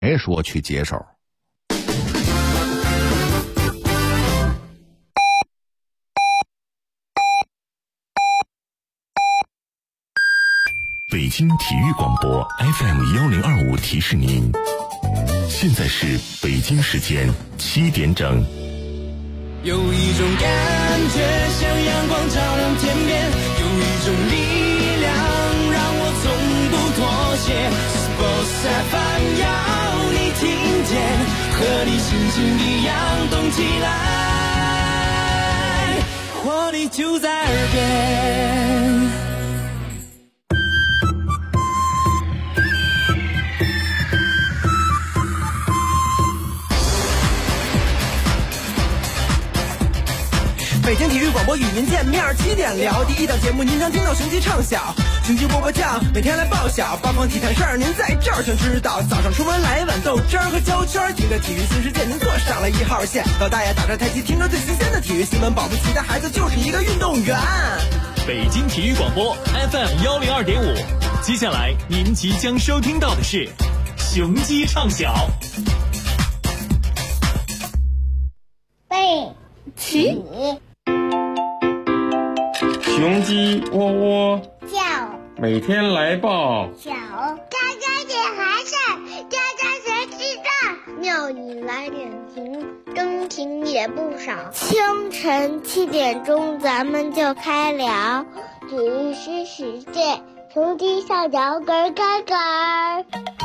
别说去接手。 北京体育广播 FM1025 提示您，现在是北京时间7点整。 有一种感觉像阳光照亮天边，有一种力量让我从不妥协。Sports FM 要你听见，和你心情一样动起来，活力就在耳边。 北京体育广播与您见面，7点聊第一档节目，您常听到雄鸡唱晓，雄鸡波波酱每天来报晓，八方体坛事儿您在这儿全知道。早上出门来碗豆汁儿和焦圈，听着体育新世界您坐上了1号线。老大爷打着太极，听着最新鲜的体育新闻，保不齐的孩子就是一个运动员。 北京体育广播 FM102.5，接下来您即将收听到的是雄鸡唱晓。 背起雄鸡窝窝叫， 每天来报小家家点孩子，家家谁知道？庙里来点情，真情也不少。清晨7点钟，咱们就开聊体育新世界，雄鸡上脚咯咯咯。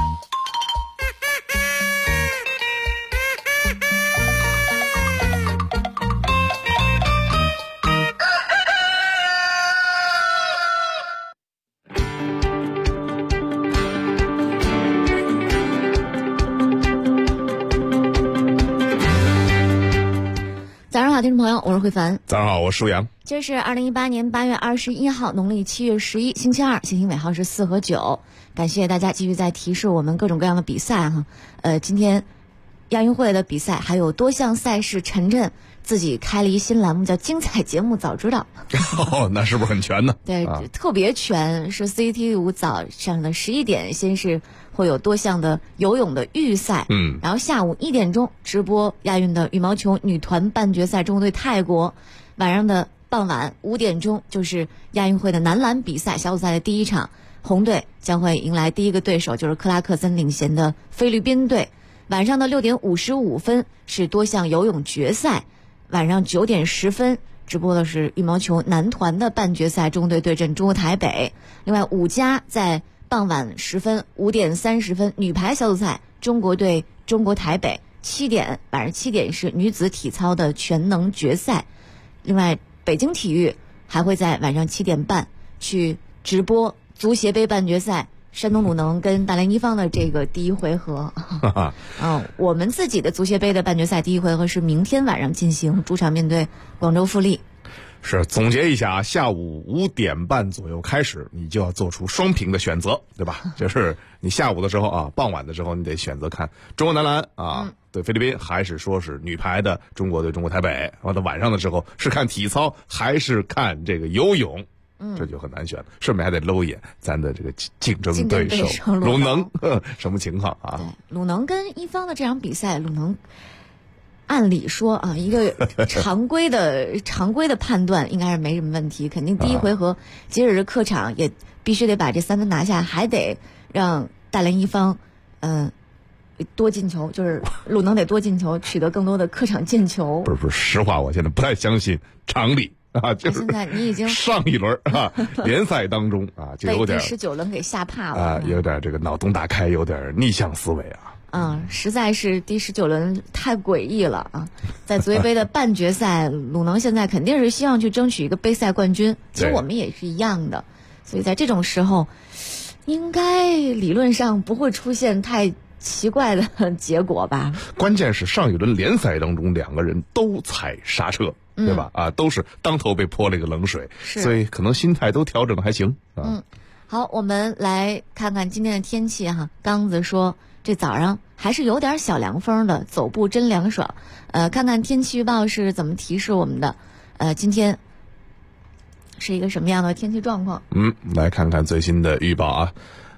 早上好，听众朋友，我是慧凡。 早上好，我是舒阳。 这是2018年8月21号，农历7月11，星期二，星星尾号是4和9。感谢大家继续在提示我们各种各样的比赛哈。今天亚运会的比赛还有多项赛事，晨晨自己开了一新栏目叫精彩节目早知道。 哦，那是不是很全呢？ 对，特别全，是 CCTV 早上的11点，先是会有多项的游泳的预赛，然后下午1点钟直播亚运的羽毛球女团半决赛，中国队泰国。晚上的傍晚5点钟就是亚运会的男篮比赛小组赛的第一场，红队将会迎来第一个对手，就是克拉克森领衔的菲律宾队。晚上的6点55分是多项游泳决赛，晚上9点10分直播的是羽毛球男团的半决赛，中国队对阵中国台北。另外5家在傍晚10分5点30分女排小组赛，中国对中国台北。晚上7点是女子体操的全能决赛。另外北京体育还会在晚上7点半去直播足协杯半决赛，山东鲁能跟大连一方的这个第一回合。我们自己的足协杯的半决赛第一回合是明天晚上进行，主场面对广州富力。 是，总结一下啊，下午5点半左右开始，你就要做出双平的选择，对吧？就是你下午的时候啊，傍晚的时候你得选择看中国男篮啊对菲律宾，还是说是女排的中国对中国台北。完了晚上的时候是看体操还是看这个游泳，这就很难选。顺便还得搂一眼咱的这个竞争对手鲁能什么情况啊？ 鲁能跟一方的这场比赛，鲁能按理说啊，一个常规的判断应该是没什么问题，肯定第一回合即使是客场也必须得把这3分拿下，还得让大连一方多进球，就是鲁能得多进球，取得更多的客场进球。 不是，实话，我现在不太相信常理啊，就是现在你已经上一轮啊联赛当中啊，就有点被第19轮给吓怕了有点这个脑洞大开，有点逆向思维啊。 实在是第19轮太诡异了啊！在足协杯的半决赛，鲁能现在肯定是希望去争取一个杯赛冠军，其实我们也是一样的。所以在这种时候，应该理论上不会出现太奇怪的结果吧？ 关键是上一轮联赛当中2个人都踩刹车，对吧？都是当头被泼了一个冷水，所以可能心态都调整的还行啊。 好，我们来看看今天的天气哈。刚子说这早上还是有点小凉风的，走步真凉爽。看看天气预报是怎么提示我们的。今天是一个什么样的天气状况？ 来看看最新的预报啊。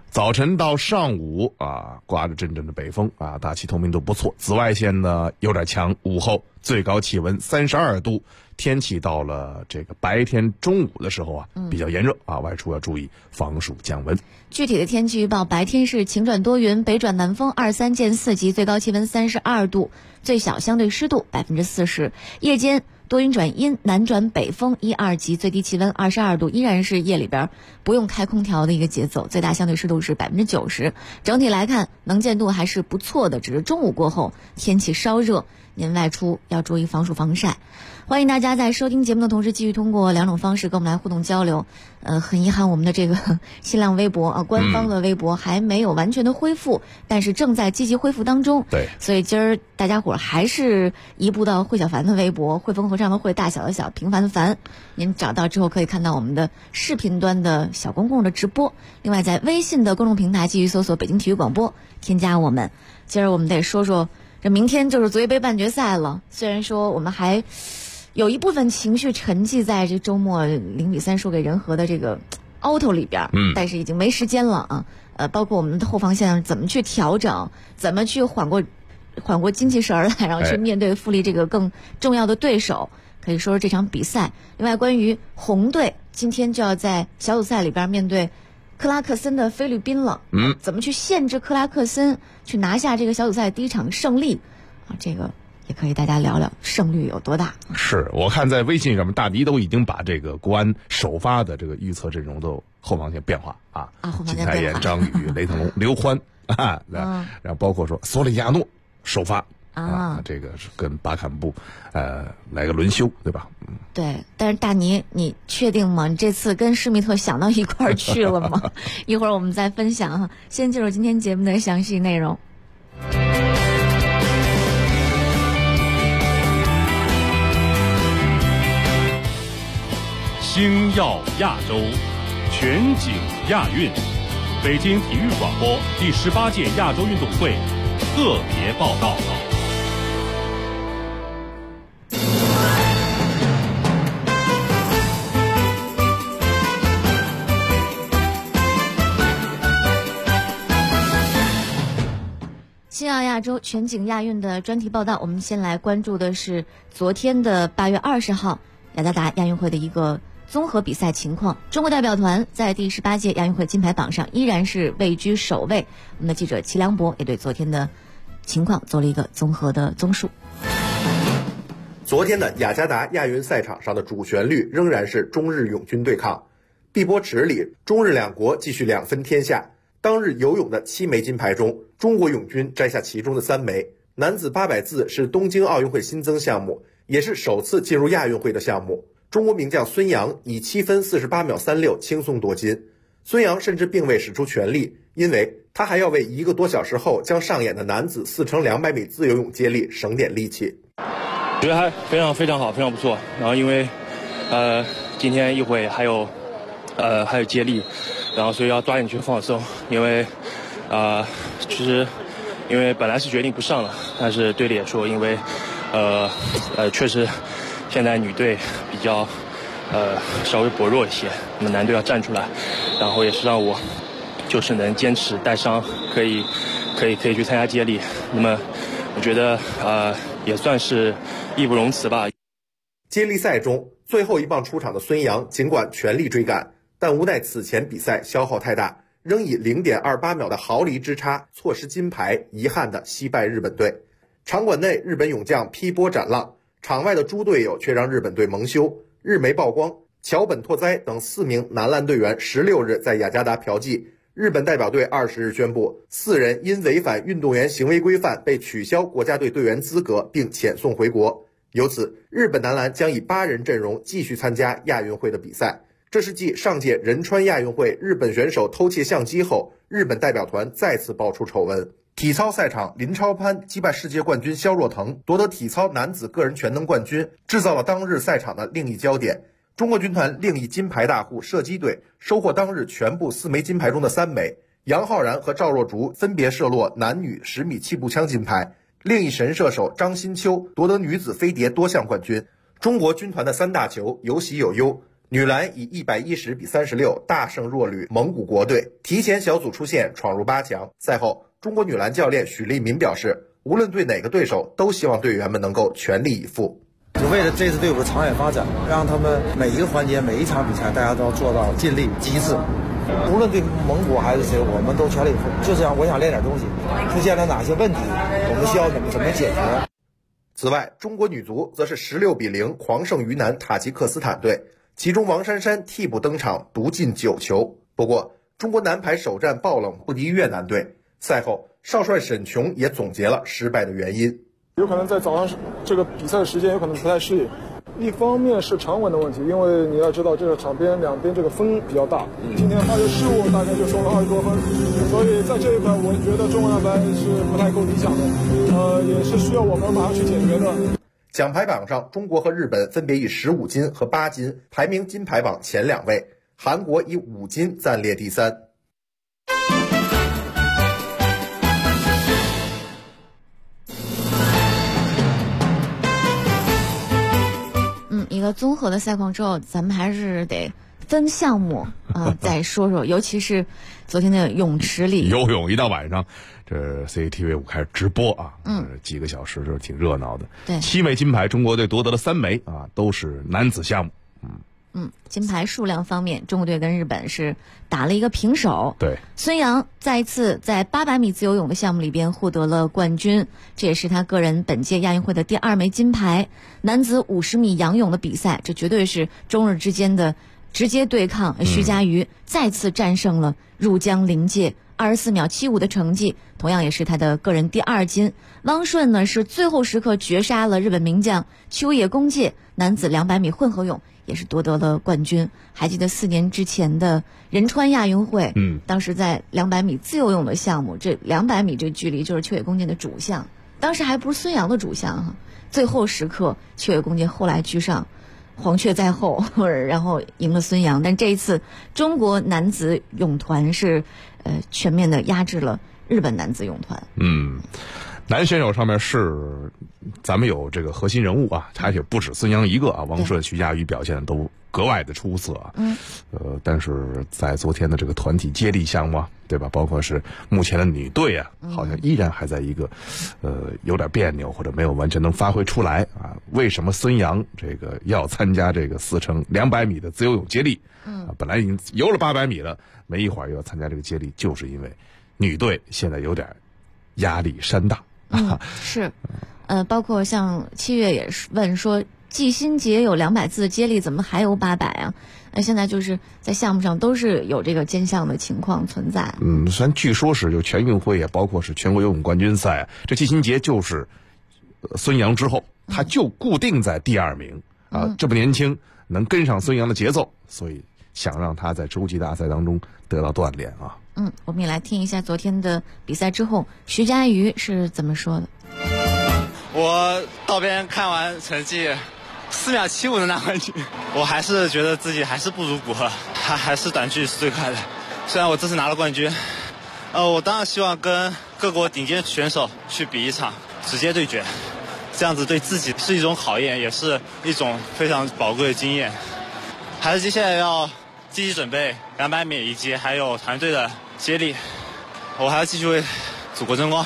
早晨到上午啊，刮着阵阵的北风啊，大气透明度不错，紫外线呢有点强。午后最高气温32度，天气到了这个白天中午的时候啊，比较炎热啊，外出要注意防暑降温。 具体的天气预报：白天是晴转多云，北转南风2、3见4级，最高气温32度，最小相对湿度40%。夜间多云转阴，南转北风1、2级，最低气温22度，依然是夜里边不用开空调的一个节奏，最大相对湿度是90%。整体来看，能见度还是不错的，只是中午过后天气稍热，您外出要注意防暑防晒。欢迎大家在收听节目的同时，继续通过2种方式跟我们来互动交流。很遗憾，我们的这个新浪微博官方的微博还没有完全的恢复，但是正在积极恢复当中。 对， 所以今儿大家伙还是移步到惠小凡的微博，汇丰合唱的汇，大小的小，平凡的凡。您找到之后可以看到我们的视频端的小公共的直播。另外，在微信的公众平台继续搜索北京体育广播，添加我们。今儿我们得说说，这明天就是足协杯半决赛了。虽然说我们还有一部分情绪沉寂在这周末0-3输给人和的这个凹头里边，但是已经没时间了啊。包括我们的后防线怎么去调整，怎么去缓过精气神儿来，然后去面对富力这个更重要的对手。可以说说这场比赛。另外，关于红队今天就要在小组赛里边面对克拉克森的菲律宾了，怎么去限制克拉克森去拿下这个小组赛第一场胜利啊？这个也可以大家聊聊胜率有多大。是我看在微信上面，大迪都已经把这个国安首发的这个预测阵容都后防线变化啊，金泰妍、张宇、雷腾龙、刘欢啊，然后包括说索里亚诺首发啊，这个是跟巴坎布来个轮休，对吧？ 对，但是大尼，你确定吗？你这次跟施密特想到一块儿去了吗？一会儿我们再分享哈。先进入今天节目的详细内容。 星耀亚洲，全景亚运，北京体育广播第18届亚洲运动会特别报道。 星耀亚洲全景亚运的专题报道，我们先来关注的是昨天的8月20号雅加达亚运会的一个综合比赛情况。中国代表团在第18届亚运会金牌榜上依然是位居首位。我们的记者齐良博也对昨天的情况做了一个综合的综述。 昨天的雅加达亚运赛场上的主旋律仍然是中日泳军对抗。碧波池里，中日两国继续2分天下。当日游泳的7枚金牌中，中国泳军摘下其中的3枚。男子800自是东京奥运会新增项目，也是首次进入亚运会的项目。中国名将孙杨以7分48秒36轻松夺金。孙杨甚至并未使出全力，因为他还要为1个多小时后将上演的男子4×200米自由泳接力省点力气。 觉得还非常好，非常不错。然后因为今天一会还有接力，然后所以要抓紧去放松，因为其实因为本来是决定不上了，但是队里也说，因为确实现在女队比较稍微薄弱一些，那么男队要站出来，然后也是让我就是能坚持带伤，可以去参加接力。那么我觉得也算是义不容辞吧。 接力赛中最后一棒出场的孙杨尽管全力追赶，但无奈此前比赛消耗太大，仍以0.28秒的毫厘之差错失金牌，遗憾地惜败日本队。场馆内日本泳将劈波斩浪，场外的猪队友却让日本队蒙羞。日媒曝光，桥本拓哉等4名男篮队员16日在雅加达嫖妓，日本代表队20日宣布4人因违反运动员行为规范被取消国家队队员资格并遣送回国。由此，日本男篮将以8人阵容继续参加亚运会的比赛。这是继上届仁川亚运会日本选手偷窃相机后，日本代表团再次爆出丑闻。体操赛场，林超攀击败世界冠军肖若腾，夺得体操男子个人全能冠军，制造了当日赛场的另一焦点。中国军团另一金牌大户射击队收获当日全部4枚金牌中的3枚，杨浩然和赵若竹分别射落男女10米气步枪金牌，另一神射手张新秋夺得女子飞碟多项冠军。中国军团的3大球有喜有忧， 女篮以110-36大胜弱旅蒙古国队，提前小组出线，闯入8强。赛后，中国女篮教练许利民表示，无论对哪个对手，都希望队员们能够全力以赴。 就为了这支队伍的长远发展，让他们每一个环节、每一场比赛，大家都要做到尽力极致。无论对蒙古还是谁，我们都全力以赴。就这样，我想练点东西，出现了哪些问题，我们需要怎么解决。 此外，中国女足则是16-0狂胜于南塔吉克斯坦队，其中王珊珊替补登场，独进9球。不过，中国男排首战爆冷不敌越南队。赛后，少帅沈琼也总结了失败的原因。 有可能在早上这个比赛的时间有可能不太适应，一方面是场稳的问题，因为你要知道这个场边两边这个风比较大，今天发生失误大概就收了20多分，所以在这一块我觉得中国男排是不太够理想的，也是需要我们马上去解决的。 奖牌榜上，中国和日本分别以15金和8金排名金牌榜前2位，韩国以5金暂列第3。 一个综合的赛况之后，咱们还是得分项目再说说，尤其是昨天的泳池里， 游泳一到晚上，这 CCTV5 开始直播啊，几个小时就是挺热闹的。 对 ，7枚金牌，中国队夺得了3枚啊，都是男子项目。 金牌数量方面，中国队跟日本是打了一个平手。 对， 孙杨再一次在800米自由泳的项目里边获得了冠军，这也是他个人本届亚运会的第2枚金牌。男子50米仰泳的比赛，这绝对是中日之间的直接对抗。徐嘉余再次战胜了入江临界，24秒75的成绩，同样也是他的个人第2金。汪顺呢是最后时刻绝杀了日本名将秋野公介，男子200米混合泳也是夺得了冠军。还记得4年之前的仁川亚运会，当时在200米自由泳的项目，这200米这距离就是秋野公介的主项，当时还不是孙杨的主项哈。最后时刻，秋野公介后来居上，黄雀在后，然后赢了孙杨。但这一次，中国男子泳团是全面的压制了日本男子泳团。 男选手上面是咱们有这个核心人物啊，而且不止孙杨一个啊，王顺、徐嘉余表现都格外的出色啊。但是在昨天的这个团体接力项目啊，对吧？包括是目前的女队啊，好像依然还在一个有点别扭，或者没有完全能发挥出来啊。为什么孙杨这个要参加这个4乘200米的自由泳接力？本来已经游了800米了，没一会儿又要参加这个接力，就是因为女队现在有点压力山大。 是，包括像7月也是问说，季新杰有200字接力，怎么还有800啊？现在就是在项目上都是有这个兼项的情况存在。 虽然据说是就全运会也包括是全国游泳冠军赛，这季新杰就是孙杨之后，他就固定在第2名啊，这么年轻，能跟上孙杨的节奏，所以想让他在洲际大赛当中得到锻炼啊。 我们也来听一下昨天的比赛之后，徐嘉余是怎么说的。 我到边看完成绩4秒75的拿冠军，我还是觉得自己还是不如古贺，还是短距离是最快的。虽然我这次拿了冠军，我当然希望跟各国顶尖选手去比一场直接对决，这样子对自己是一种考验，也是一种非常宝贵的经验。还是接下来要积极准备200米以及还有团队的接力，我还要继续为祖国争光。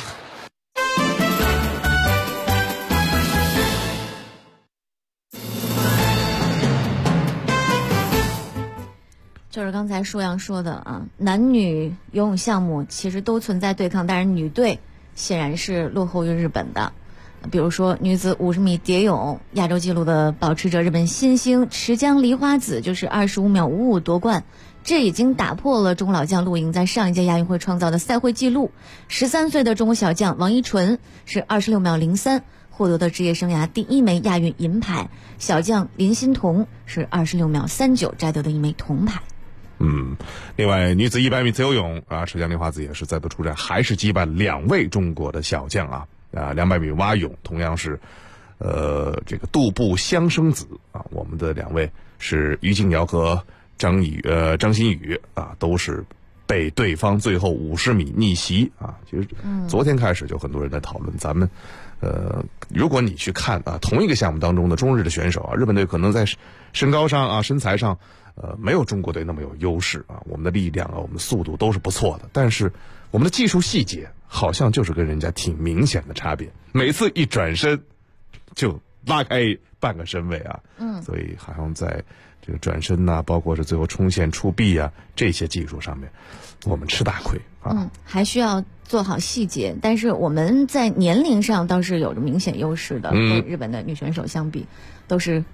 就是刚才舒阳说的啊，男女游泳项目其实都存在对抗，但是女队显然是落后于日本的。比如说女子50米蝶泳，亚洲纪录的保持者日本新星池江梨花子就是25秒55夺冠，这已经打破了中老将陆莹在上一届亚运会创造的赛会纪录。13岁的中国小将王一纯是26秒03获得的职业生涯第1枚亚运银牌，小将林欣彤是26秒39摘得的1枚铜牌。 另外女子100米自由泳啊，池江梨花子也是再度出战，还是击败2位中国的小将啊。200米蛙泳同样是这个杜步香生子啊，我们的2位是于静瑶和张馨予啊，都是被对方最后50米逆袭啊。其实昨天开始就很多人在讨论咱们。如果你去看啊，同一个项目当中的中日的选手啊，日本队可能在身高上啊、身材上，没有中国队那么有优势啊。我们的力量啊，我们的速度都是不错的，但是我们的技术细节好像就是跟人家挺明显的差别。每次一转身就拉开半个身位啊，所以好像在这个转身呐、包括是最后冲线触壁啊这些技术上面，我们吃大亏啊。 还需要做好细节，但是我们在年龄上倒是有着明显优势的，跟日本的女选手相比，都是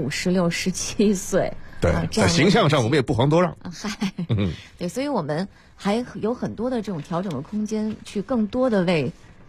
15、16、17岁。 对，在形象上我们也不遑多让。 对，所以我们还有很多的这种调整的空间，去更多的为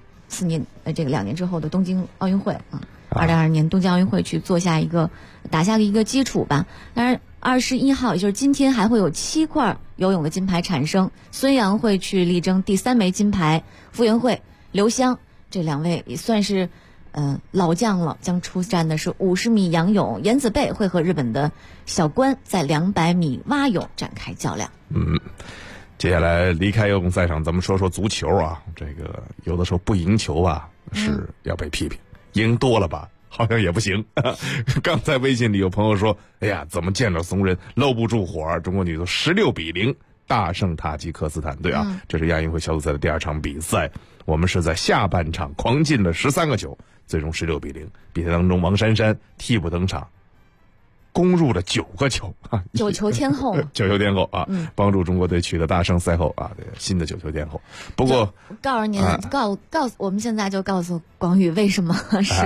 2年之后的东京奥运会2022年东京奥运会去打下一个基础吧。当然，21号也就是今天还会有7块游泳的金牌产生，孙杨会去力争第3枚金牌，傅园慧、刘湘这2位也算是老将了，将出战的是50米仰泳，颜子贝会和日本的小关在200米蛙泳展开较量。 接下来离开游泳赛场，咱们说说足球啊。这个有的时候不赢球啊是要被批评，赢多了吧好像也不行。刚才微信里有朋友说，哎呀，怎么见着怂人搂不住火，中国女足16-0大胜塔吉克斯坦队啊。这是亚运会小组赛的第2场比赛，我们是在下半场狂进了13个球，最终16-0。比赛当中王珊珊替补登场，攻入了9个球啊 ，9球天后 ，9球天后啊，帮助中国队取得大胜。赛后啊，这个新的9球天后。不过， 告诉您，我们现在就告诉广宇为什么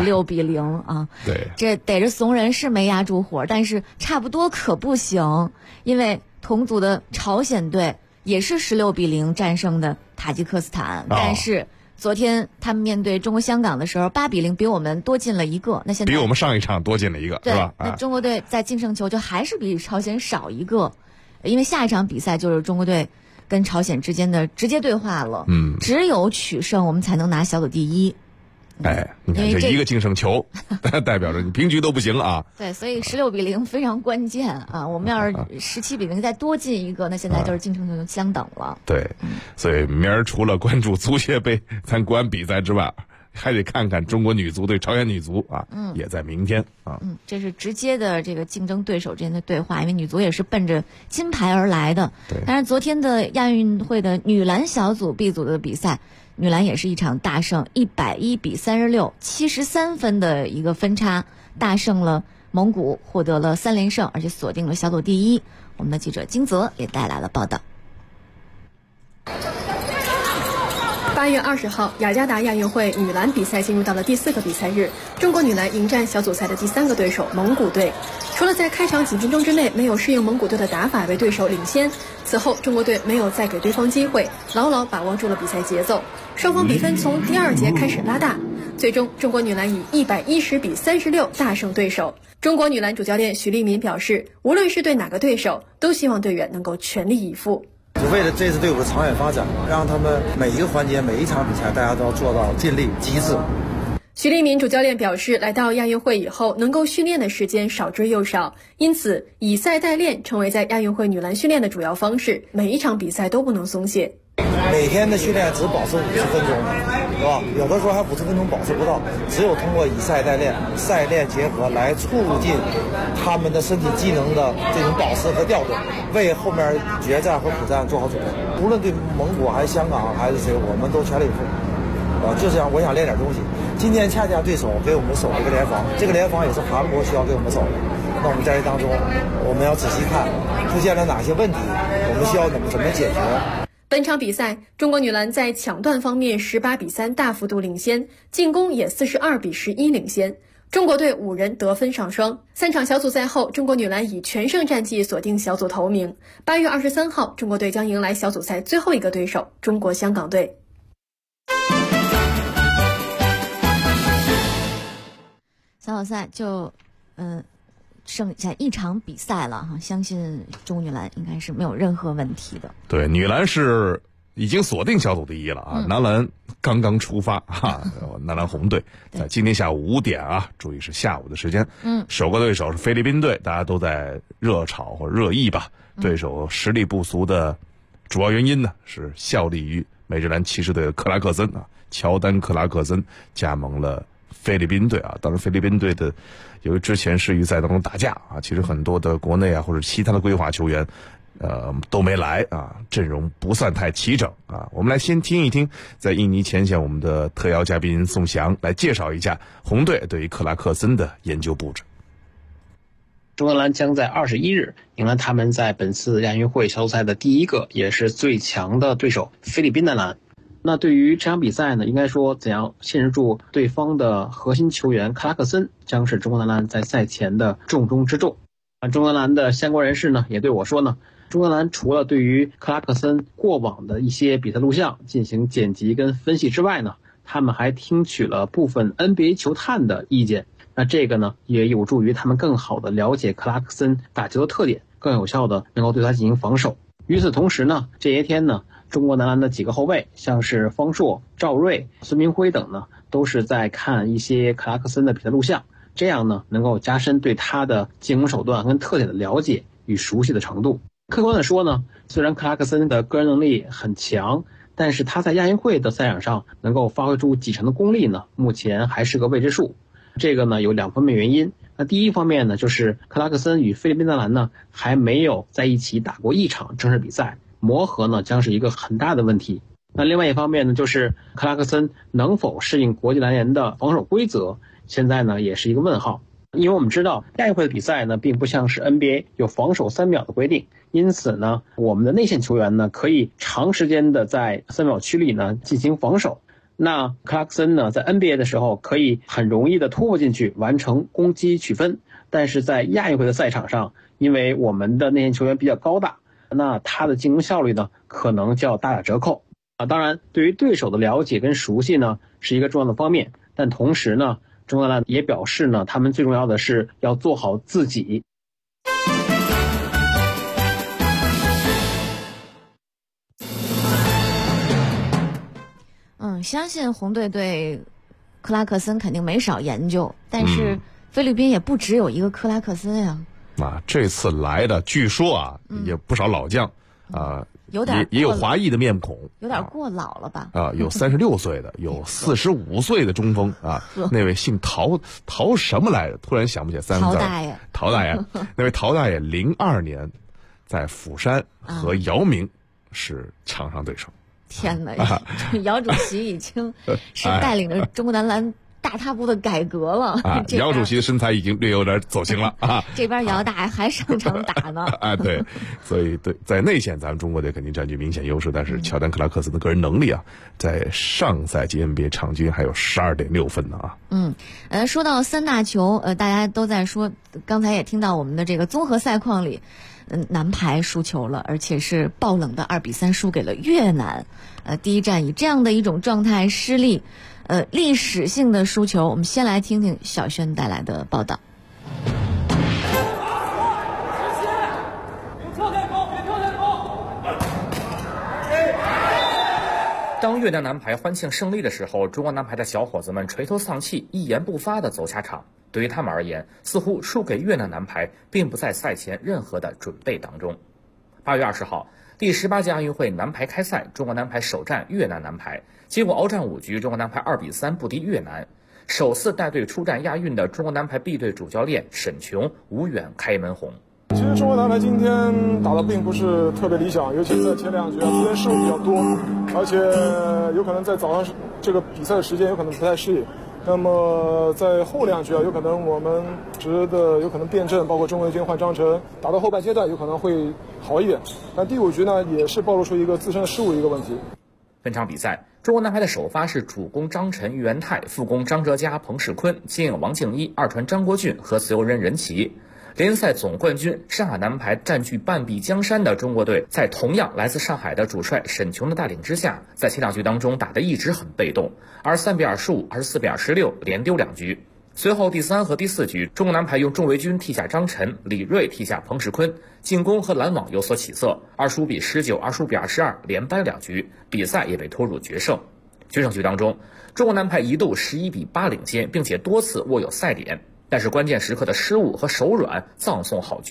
16-0啊？ 对， 这逮着怂人是没压住火，但是差不多可不行，因为同组的朝鲜队也是16-0战胜的塔吉克斯坦，但是昨天他们面对中国香港的时候8-0，比我们多进了1个。那现在比我们上一场多进了1个，是吧？ 那中国队在净胜球就还是比朝鲜少1个，因为下一场比赛就是中国队跟朝鲜之间的直接对话了。只有取胜，我们才能拿小组第1。 你看这1个净胜球，代表着你平局都不行啊。 对，所以16-0非常关键啊！我们要是17-0再多进1个，那现在就是净胜球就相等了。 对，所以明儿除了关注足协杯咱国安比赛之外，还得看看中国女足对朝鲜女足啊，也在明天啊。 这是直接的这个竞争对手之间的对话，因为女足也是奔着金牌而来的。当然，昨天的亚运会的女篮小组 B 组的比赛，女篮也是一场大胜，110-36， 73分的一个分差，大胜了蒙古，获得了3连胜，而且锁定了小组第1。我们的记者金泽也带来了报道。 8月20号，雅加达亚运会女篮比赛进入到了第4个比赛日，中国女篮迎战小组赛的第3个对手蒙古队。除了在开场几分钟之内没有适应蒙古队的打法为对手领先，此后中国队没有再给对方机会，牢牢把握住了比赛节奏。双方比分从第2节开始拉大，最终中国女篮以110-36大胜对手。中国女篮主教练许利民表示，无论是对哪个对手，都希望队员能够全力以赴。 为了这支队伍的长远发展，让他们每一个环节、每一场比赛，大家都要做到尽力极致。 许利民主教练表示，来到亚运会以后，能够训练的时间少之又少，因此以赛代练成为在亚运会女篮训练的主要方式，每一场比赛都不能松懈。 每天的训练只保持50分钟，是吧？有的时候还50分钟保持不到，只有通过以赛代练、赛练结合来促进他们的身体机能的这种保持和调动，为后面决战和苦战做好准备。无论对蒙古还是香港还是谁，我们都全力以赴。就这样，我想练点东西。今天恰恰对手给我们守了一个联防，这个联防也是韩国需要给我们守的。那我们在这当中，我们要仔细看出现了哪些问题，我们需要怎么解决。 本场比赛，中国女篮在抢断方面18-3大幅度领先，进攻也42-11领先。中国队5人得分上双。3场小组赛后，中国女篮以全胜战绩锁定小组头名。8月23号，中国队将迎来小组赛最后一个对手——中国香港队。 小组赛就剩下1场比赛了哈，相信中国女篮应该是没有任何问题的。 对，女篮是已经锁定小组第1了啊，男篮刚刚出发哈，男篮红队在今天下午5点啊，注意是下午的时间。首个对手是菲律宾队，大家都在热炒或热议吧。对手实力不俗的主要原因呢是效力于美日兰骑士队的克拉克森啊，乔丹·克拉克森加盟了菲律宾队啊。当然菲律宾队的由于之前是与赛当中打架啊，其实很多的国内啊或者其他的规划球员都没来啊，阵容不算太齐整啊。我们来先听一听在印尼前线我们的特邀嘉宾宋翔来介绍一下红队对于克拉克森的研究布置。 中国男篮将在21日迎来他们在本次亚运会小组赛的第一个也是最强的对手菲律宾男篮。那对于这场比赛呢，应该说怎样限制住对方的核心球员克拉克森，将是中国男篮在赛前的重中之重。中国男篮的相关人士呢也对我说呢，中国男篮除了对于克拉克森过往的一些比赛录像进行剪辑跟分析之外呢，他们还听取了部分 NBA 球探的意见。那这个呢也有助于他们更好的了解克拉克森打球的特点，更有效的能够对他进行防守。与此同时呢，这些天呢，中国男篮的几个后卫，像是方硕、赵睿、孙铭徽等呢，都是在看一些克拉克森的比赛录像，这样呢能够加深对他的进攻手段跟特点的了解与熟悉的程度。客观的说呢，虽然克拉克森的个人能力很强，但是他在亚运会的赛场上能够发挥出几成的功力呢，目前还是个未知数。这个呢有2方面原因。那第一方面呢，就是克拉克森与菲律宾男篮呢还没有在一起打过一场正式比赛，磨合呢将是一个很大的问题。那另外一方面呢，就是克拉克森能否适应国际篮联的防守规则，现在呢也是一个问号。因为我们知道亚运会的比赛呢并不像是 NBA 有防守3秒的规定，因此呢我们的内线球员呢可以长时间的在3秒区里呢进行防守。那克拉克森呢在 NBA 的时候可以很容易的突破进去完成攻击取分，但是在亚运会的赛场上，因为我们的内线球员比较高大，那他的进攻效率呢可能就要大打折扣啊。当然对于对手的了解跟熟悉呢是一个重要的方面，但同时呢中国男篮也表示呢，他们最重要的是要做好自己。 相信红队对克拉克森肯定没少研究，但是菲律宾也不只有一个克拉克森呀。 这次来的据说啊也不少老将啊， 有点也有华裔的面孔， 有点过老了吧？ 有36岁的，有45岁的中锋啊，那位姓陶什么来着？突然想不起来3个字。陶大爷，那位陶大爷02年在釜山和姚明是场上对手。 天哪，姚主席已经是带领着中国男篮大踏步的改革了。 姚主席的身材已经略有点走形了啊。 这边姚大爷还上场打呢。 对，所以在内线咱们中国队肯定占据明显优势，但是乔丹·克拉克森的个人能力啊，在上赛季 NBA 场均还有12.6分呢啊。 说到3大球，大家都在说，刚才也听到我们的这个综合赛况里。男排输球了，而且是爆冷的2-3输给了越南。第一站以这样的一种状态失利，历史性的输球。我们先来听听小轩带来的报道。 当越南男排欢庆胜利的时候，中国男排的小伙子们垂头丧气，一言不发地走下场。对于他们而言，似乎输给越南男排并不在赛前任何的准备当中。8月20号，第18届亚运会男排开赛，中国男排首战越南男排，结果鏖战5局，中国男排2-3不敌越南。首次带队出战亚运的中国男排 B 队主教练沈琼无缘开门红。 其实中国男排今天打的并不是特别理想，尤其是在前2局出现失误比较多，而且有可能在早上这个比赛的时间有可能不太适应。那么在后2局有可能我们有可能变阵，包括钟维军换张晨，打到后半阶段有可能会好一点。但第5局呢，也是暴露出一个自身失误的一个问题。 本场比赛，中国男排的首发是主攻张晨、于元泰，副攻张哲嘉、彭世坤，接应王敬一，二传张国俊和自由人任琦。联赛总冠军上海男排占据半壁江山的中国队，在同样来自上海的主帅沈琼的带领之下，在前2局当中打得一直很被动，23-25、24-26连丢2局。随后第3和第4局，中国男排用钟维军替下张晨，李锐替下彭世坤，进攻和拦网有所起色，25-19、25-22连扳2局，比赛也被拖入决胜。决胜局当中，中国男排一度11-8领先，并且多次握有赛点。但是关键时刻的失误和手软葬送好局，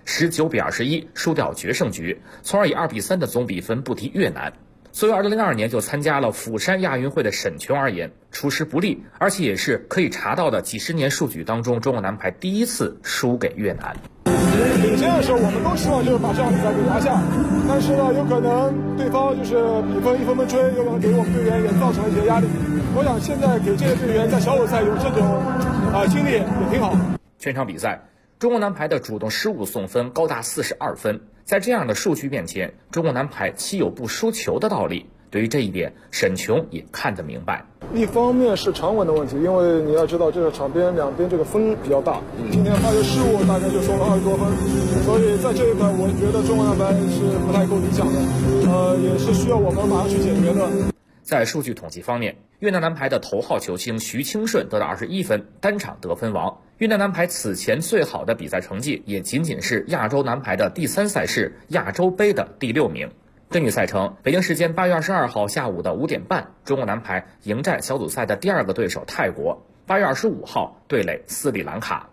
19-21输掉决胜局，从而以2-3的总比分不敌越南。作为2002年就参加了釜山亚运会的沈琼而言，出师不利，而且也是可以查到的几十年数据当中中国男排第一次输给越南。 领先的时候，我们都希望就是把这场比赛给拿下，但是呢，有可能对方就是比分一分分追，有可能给我们队员也造成了一些压力。我想现在给这些队员在小组赛有这种经历也挺好。 全场比赛，中国男排的主动失误送分高达42分。在这样的数据面前，中国男排岂有不输球的道理？对于这一点，沈琼也看得明白。 一方面是长稳的问题，因为你要知道这个场边两边这个分比较大，今天发生失误大概就收了20多分，所以在这一块我觉得中国男排是不太够理想的，也是需要我们马上去解决的。 在数据统计方面，越南男排的头号球星徐清顺得到21分，单场得分王。越南男排此前最好的比赛成绩也仅仅是亚洲男排的第3赛事亚洲杯的第6名。根据赛程，北京时间8月22号下午的5点半，中国男排迎战小组赛的第2个对手泰国；8月25号对垒斯里兰卡。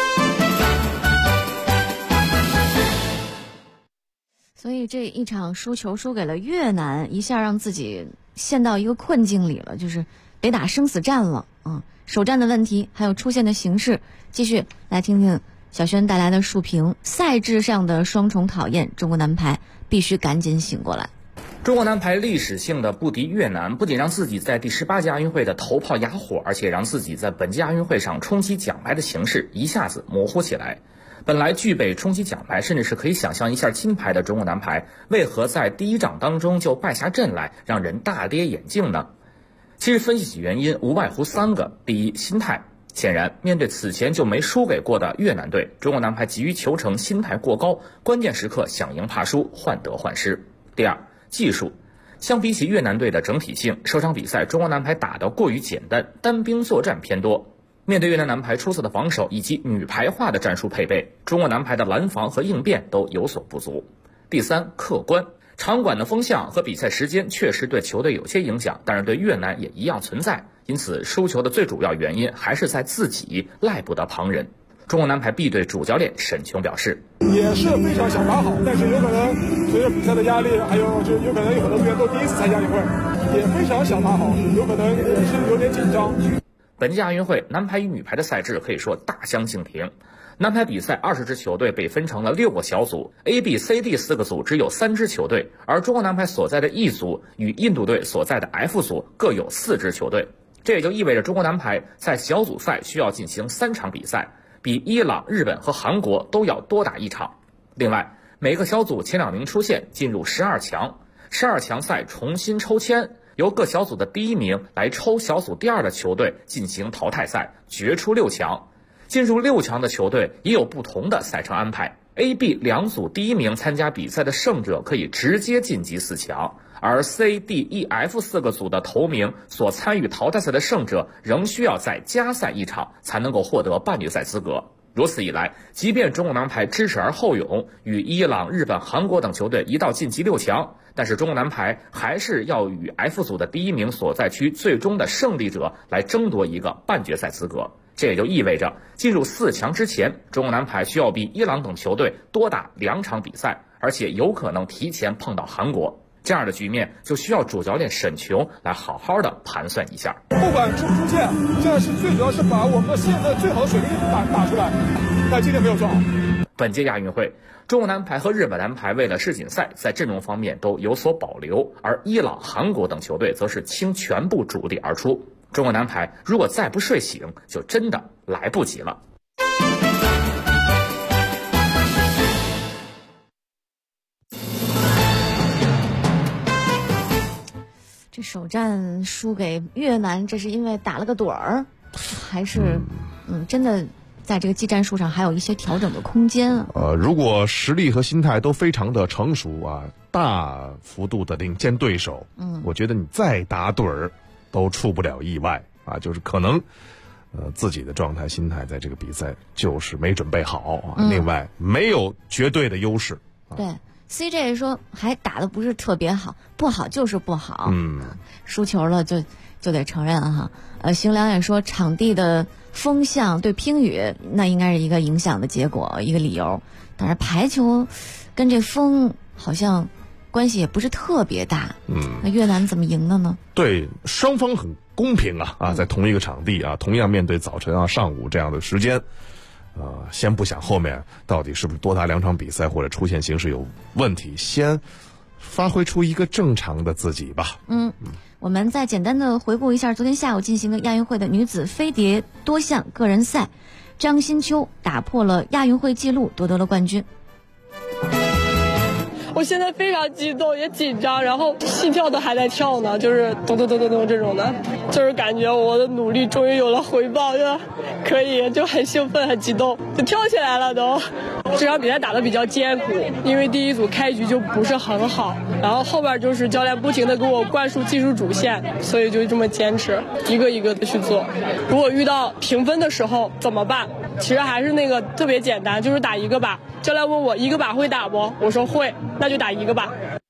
所以这一场输球输给了越南，一下让自己陷到一个困境里了，就是得打生死战了。首战的问题还有出现的形势，继续来听听小轩带来的述评。赛制上的双重考验，中国男排必须赶紧醒过来。 中国男排历史性的不敌越南，不仅让自己在第18届亚运会的头炮哑火，而且让自己在本届亚运会上冲击奖牌的形势一下子模糊起来。本来具备冲击奖牌，甚至是可以想象一下金牌的中国男排，为何在第一仗当中就败下阵来，让人大跌眼镜呢？其实分析起原因无外乎3个。第一，心态。显然，面对此前就没输给过的越南队，中国男排急于求成，心态过高，关键时刻想赢怕输，患得患失。第二，技术。相比起越南队的整体性，首场比赛中国男排打得过于简单，单兵作战偏多。面对越南男排出色的防守以及女排化的战术配备，中国男排的拦防和应变都有所不足。第三，客观。场馆的风向和比赛时间确实对球队有些影响，但是对越南也一样存在。因此，输球的最主要原因还是在自己，赖不得旁人。中国男排 B 队主教练沈琼表示， 也是非常想打好，但是有可能随着比赛的压力，还有就有可能有很多队员都第一次参加亚运会，也非常想打好，有可能也是有点紧张。 本届亚运会男排与女排的赛制可以说大相径庭。男排比赛20支球队被分成了6个小组 ，A、B、C、D 4个组只有3支球队，而中国男排所在的 E 组与印度队所在的 F 组各有4支球队。这也就意味着中国男排在小组赛需要进行3场比赛，比伊朗、日本和韩国都要多打1场。另外，每个小组前2名出线进入12强，12强赛重新抽签，由各小组的第1名来抽小组第2的球队进行淘汰赛，决出6强。进入6强的球队也有不同的赛程安排。A、B 两组第1名参加比赛的胜者可以直接晋级4强，而 C、D、E、F 4个组的头名所参与淘汰赛的胜者仍需要再加赛1场才能够获得半决赛资格。如此一来，即便中国男排知耻而后勇，与伊朗、日本、韩国等球队一道晋级6强，但是中国男排还是要与 F 组的第1名所在区最终的胜利者来争夺一个半决赛资格。这也就意味着进入4强之前，中国男排需要比伊朗等球队多打2场比赛，而且有可能提前碰到韩国。这样的局面就需要主教练沈琼来好好的盘算一下。 不管出不出线，现在是最主要是把我们现在最好的水平打出来，但今天没有做好。 本届亚运会，中国男排和日本男排为了世锦赛，在阵容方面都有所保留，而伊朗、韩国等球队则是倾全部主力而出。中国男排如果再不睡醒，就真的来不及了。 这首战输给越南，这是因为打了个盹儿，还是真的在这个技战术上还有一些调整的空间啊？ 如果实力和心态都非常的成熟啊，大幅度的领先对手，我觉得你再打盹儿都出不了意外啊，就是可能自己的状态心态在这个比赛就是没准备好啊，另外没有绝对的优势。 对，CJ 说还打得不是特别好，不好就是不好，输球了就得承认哈。邢良也说场地的风向、对冰雨，那应该是一个影响的结果，一个理由。但是排球跟这风好像关系也不是特别大。那越南怎么赢的呢？ 对，双方很公平啊，在同一个场地啊，同样面对早晨啊、上午这样的时间。先不想后面到底是不是多打2场比赛或者出现形势有问题，先发挥出一个正常的自己吧。 我们再简单的回顾一下昨天下午进行的亚运会的女子飞碟多项个人赛，张新秋打破了亚运会纪录，夺得了冠军。 我现在非常激动也紧张，然后心跳都还在跳呢，就是咚咚咚咚咚这种的，就是感觉我的努力终于有了回报，就可以，就很兴奋很激动，就跳起来了都。这场比赛打得比较艰苦，因为第一组开局就不是很好，然后后边就是教练不停的给我灌输技术主线，所以就这么坚持一个一个的去做。如果遇到平分的时候怎么办？其实还是那个特别简单，就是打一个靶。教练问我一个靶会打不？我说会，那就打一个靶。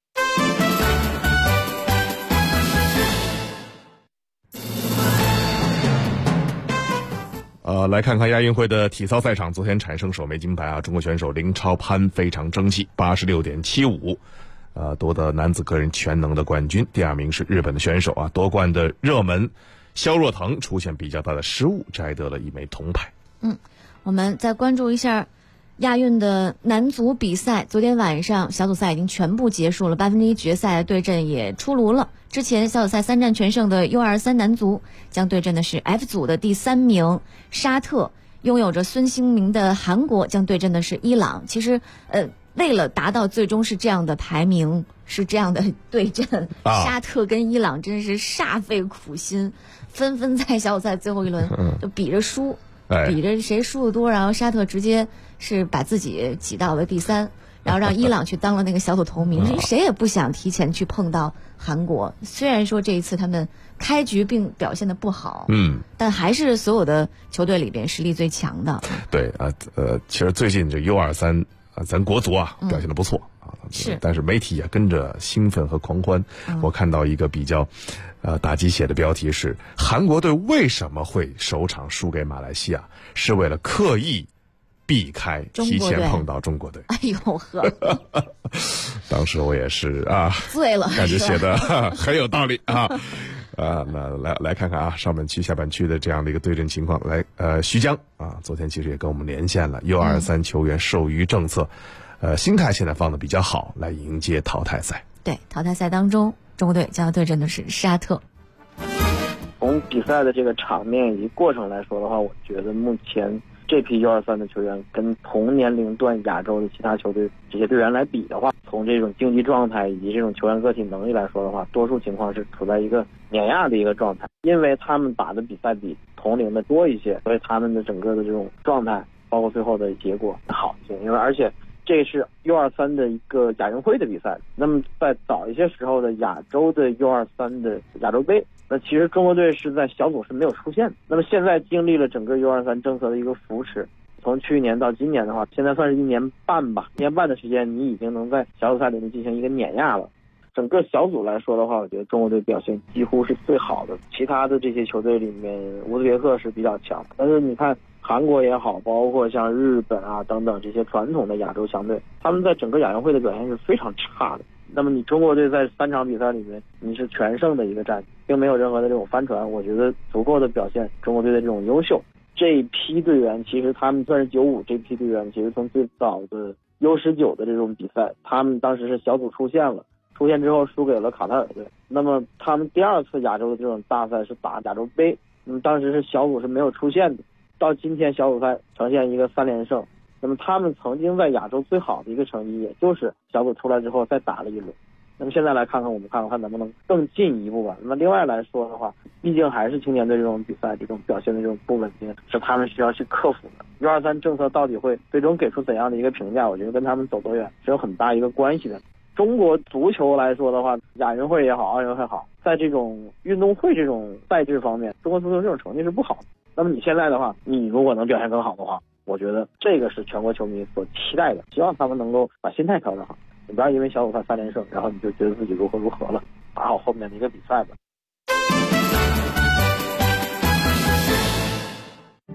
来看看亚运会的体操赛场，昨天产生首枚金牌啊！中国选手林超攀非常争气，86.75，夺得男子个人全能的冠军。第2名是日本的选手啊，夺冠的热门肖若腾出现比较大的失误，摘得了1枚铜牌。 我们再关注一下亚运的男足比赛，昨天晚上小组赛已经全部结束了，1/8决赛对阵也出炉了。之前小组赛3战全胜的 U23 男足将对阵的是 F 组的第3名沙特，拥有着孙兴民的韩国将对阵的是伊朗。其实为了达到最终是这样的排名，是这样的对阵，沙特跟伊朗真是煞费苦心，纷纷在小组赛最后一轮就比着输，比着谁输的多，然后沙特直接是把自己挤到了第3，然后让伊朗去当了那个小组头名。谁也不想提前去碰到韩国，虽然说这一次他们开局并表现的不好，但还是所有的球队里边实力最强的。 对其实最近这 U23咱国足啊表现的不错是， 但是媒体也跟着兴奋和狂欢。我看到一个比较打鸡血的标题是：韩国队为什么会首场输给马来西亚？是为了刻意避开提前碰到中国队。 哎呦呵！ 当时我也是醉了， 感觉写的很有道理啊。那来看看上半区下半区的这样的一个对阵情况。徐江昨天其实也跟我们连线了，U23球员授予政策，心态现在放得比较好，来迎接淘汰赛。 对，淘汰赛当中，中国队将要对阵的是沙特。 从比赛的这个场面以及过程来说的话，我觉得目前这批 U23的球员跟同年龄段亚洲的其他球队这些队员来比的话，从这种竞技状态以及这种球员个体能力来说的话，多数情况是处在一个碾压的一个状态，因为他们打的比赛比同龄的多一些，所以他们的整个的这种状态包括最后的结果好一些。因为而且这是 U23的一个亚运会的比赛，那么在早一些时候的亚洲的 U23的亚洲杯，那其实中国队是在小组是没有出现的。那么现在经历了整个 U23 政策的一个扶持，从去年到今年的话，现在算是1年半吧，1年半的时间，你已经能在小组赛里面进行一个碾压了。整个小组来说的话，我觉得中国队表现几乎是最好的，其他的这些球队里面，乌兹别克是比较强，但是你看韩国也好，包括像日本等等这些传统的亚洲强队，他们在整个亚运会的表现是非常差的。那么你中国队在3场比赛里面，你是全胜的一个战绩，并没有任何的这种翻船，我觉得足够的表现中国队的这种优秀。这一批队员其实他们算是95这批队员，其实从最早的 U19 的这种比赛，他们当时是小组出现之后输给了卡塔尔队。那么他们第2次亚洲的这种大赛是打亚洲杯，那么当时是小组是没有出现的，到今天小组赛呈现一个3连胜。那么他们曾经在亚洲最好的一个成绩，也就是小组出来之后再打了一轮。那么现在来看看，我们看看能不能更进一步吧。那么另外来说的话，毕竟还是青年队这种比赛这种表现的这种不稳定，是他们需要去克服的。U23政策到底会最终给出怎样的一个评价，我觉得跟他们走多远是有很大一个关系的。中国足球来说的话，亚运会也好，奥运会也好，在这种运动会这种赛制方面，中国足球这种成绩是不好的。那么你现在的话，你如果能表现更好的话，我觉得这个是全国球迷所期待的，希望他们能够把心态调整好，你不要因为小组赛3连胜，然后你就觉得自己如何了，打好后面的一个比赛吧。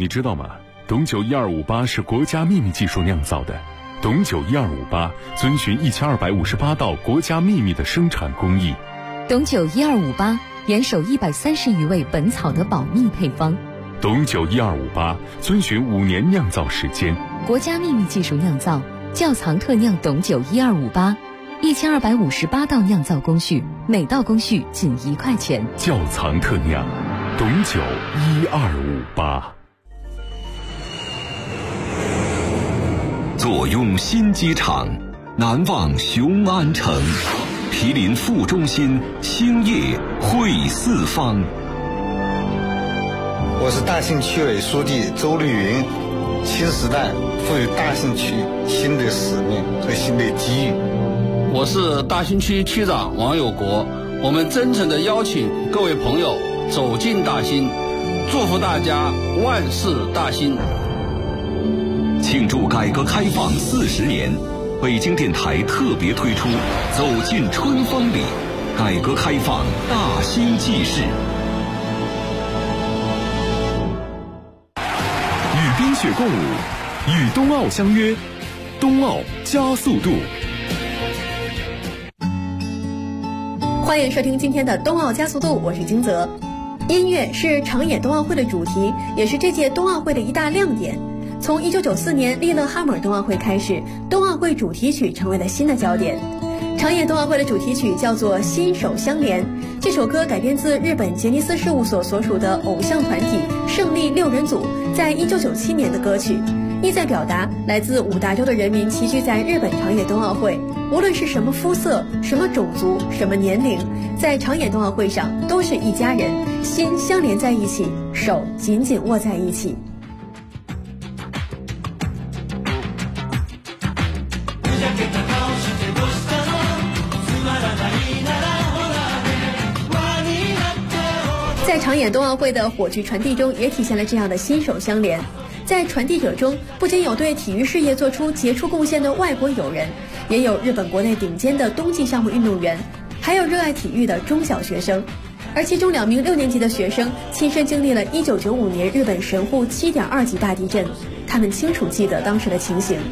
你知道吗？董酒1258是国家秘密技术酿造的。董酒1258遵循1258道国家秘密的生产工艺。 董酒1258严守130余味本草的保密配方。 董酒1258遵循5年酿造时间， 国家秘密技术酿造，窖藏特酿董酒1258，1258道酿造工序，每道工序仅1块钱。 窖藏特酿，董酒1258。 坐拥新机场，难忘雄安城，毗邻副中心，兴业汇四方。 我是大兴区委书记周绿云。新时代赋予大兴区新的使命和新的机遇。 我是大兴区区长王有国。我们真诚地邀请各位朋友走进大兴，祝福大家万事大兴。 庆祝改革开放40年，北京电台特别推出《走进春风里》，改革开放大兴纪事。 与冰雪共舞，与冬奥相约，冬奥加速度。 欢迎收听今天的冬奥加速度，我是金泽。音乐是长野冬奥会的主题，也是这届冬奥会的一大亮点。从1994年利勒哈默尔冬奥会开始，冬奥会主题曲成为了新的焦点。长野冬奥会的主题曲叫做《心手相连》，这首歌改编自日本杰尼斯事务所所属的偶像团体胜利6人组在1997年的歌曲，意在表达来自5大洲的人民齐聚在日本长野冬奥会，无论是什么肤色、什么种族、什么年龄，在长野冬奥会上都是一家人，心相连在一起，手紧紧握在一起。在长野冬奥会的火炬传递中也体现了这样的心手相连。在传递者中，不仅有对体育事业做出杰出贡献的外国友人，也有日本国内顶尖的冬季项目运动员，还有热爱体育的中小学生。而其中2名6年级的学生亲身经历了1995年日本神户7.2级大地震，他们清楚记得当时的情形。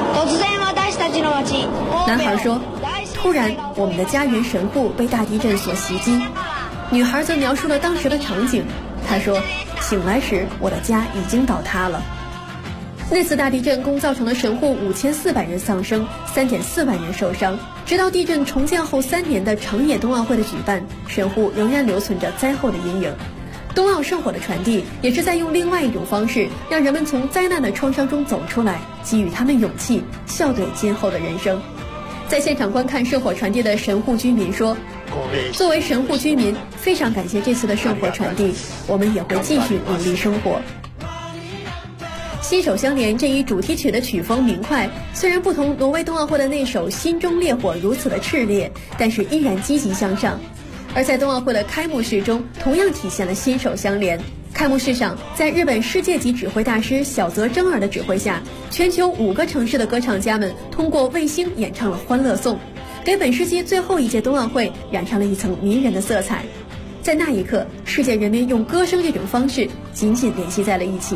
男孩说，突然我们的家园神户被大地震所袭击。女孩则描述了当时的场景，她说，醒来时我的家已经倒塌了。那次大地震共造成了神户5400人丧生，3.4万人受伤。直到地震重建后3年的长野冬奥会的举办，神户仍然留存着灾后的阴影。冬奥圣火的传递也是在用另外一种方式，让人们从灾难的创伤中走出来，给予他们勇气，笑对今后的人生。在现场观看圣火传递的神户居民说，作为神户居民，非常感谢这次的圣火传递，我们也会继续努力生活。心手相连这一主题曲的曲风明快，虽然不同挪威冬奥会的那首心中烈火如此的炽烈，但是依然积极向上。而在冬奥会的开幕式中，同样体现了心手相连。开幕式上，在日本世界级指挥大师小泽征尔的指挥下，全球5个城市的歌唱家们通过卫星演唱了欢乐颂，给本世纪最后一届冬奥会染上了一层迷人的色彩。在那一刻，世界人民用歌声这种方式紧紧联系在了一起。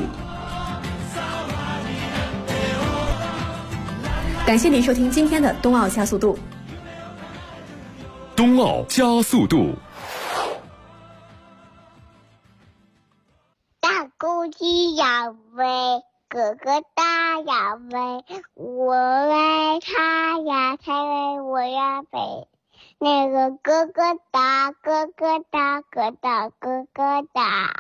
感谢您收听今天的冬奥加速度。 冬奥加速度。 大公鸡要飞，哥哥大要飞，我为他呀才为我呀飞。那个哥哥大，哥哥大，哥大哥哥大。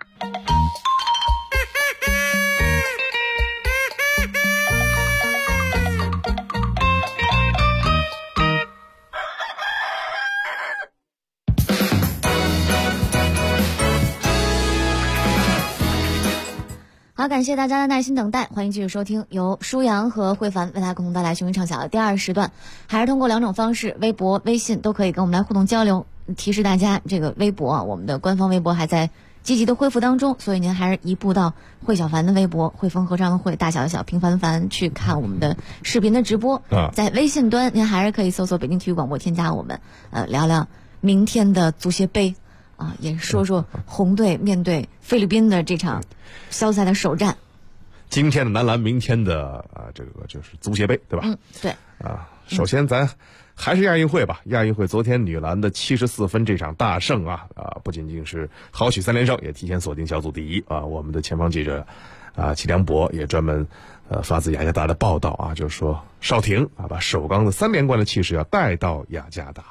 好，感谢大家的耐心等待，欢迎继续收听由舒阳和慧凡为大家共同带来雄鹰唱晓的第2时段，还是通过2种方式，微博、微信都可以跟我们来互动交流。提示大家，这个微博啊，我们的官方微博还在积极的恢复当中，所以您还是移步到慧小凡的微博，汇丰合唱的汇，大小的小，平凡的凡，去看我们的视频的直播。在微信端，您还是可以搜索北京体育广播，添加我们，聊聊明天的足协杯。 啊，也说说红队面对菲律宾的这场消赛的首战。 今天的男篮，明天的这个就是足协杯，对吧？ 对。 首先咱还是亚运会吧。亚运会昨天女篮的74分这场大胜不仅仅是豪取3连胜，也提前锁定小组第一啊。我们的前方记者齐良博也专门发自雅加达的报道就是说邵婷把首钢的3连冠的气势要带到雅加达。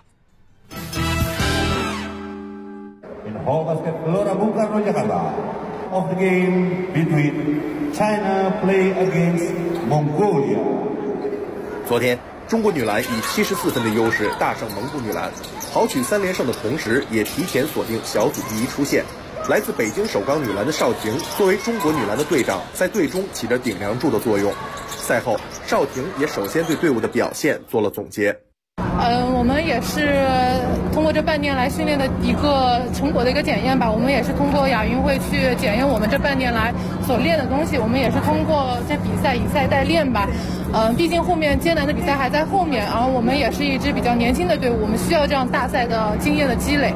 Of the game between China play against Mongolia。 昨天，中国女篮以74分的优势大胜蒙古女篮，豪取3连胜的同时，也提前锁定小组第一出线。来自北京首钢女篮的邵婷，作为中国女篮的队长，在队中起着顶梁柱的作用。赛后，邵婷也首先对队伍的表现做了总结。 我们也是通过这半年来训练的一个成果的一个检验吧。我们也是通过亚运会去检验我们这半年来所练的东西。我们也是通过这比赛以赛代练吧。毕竟后面艰难的比赛还在后面，然后我们也是一支比较年轻的队伍，我们需要这样大赛的经验的积累。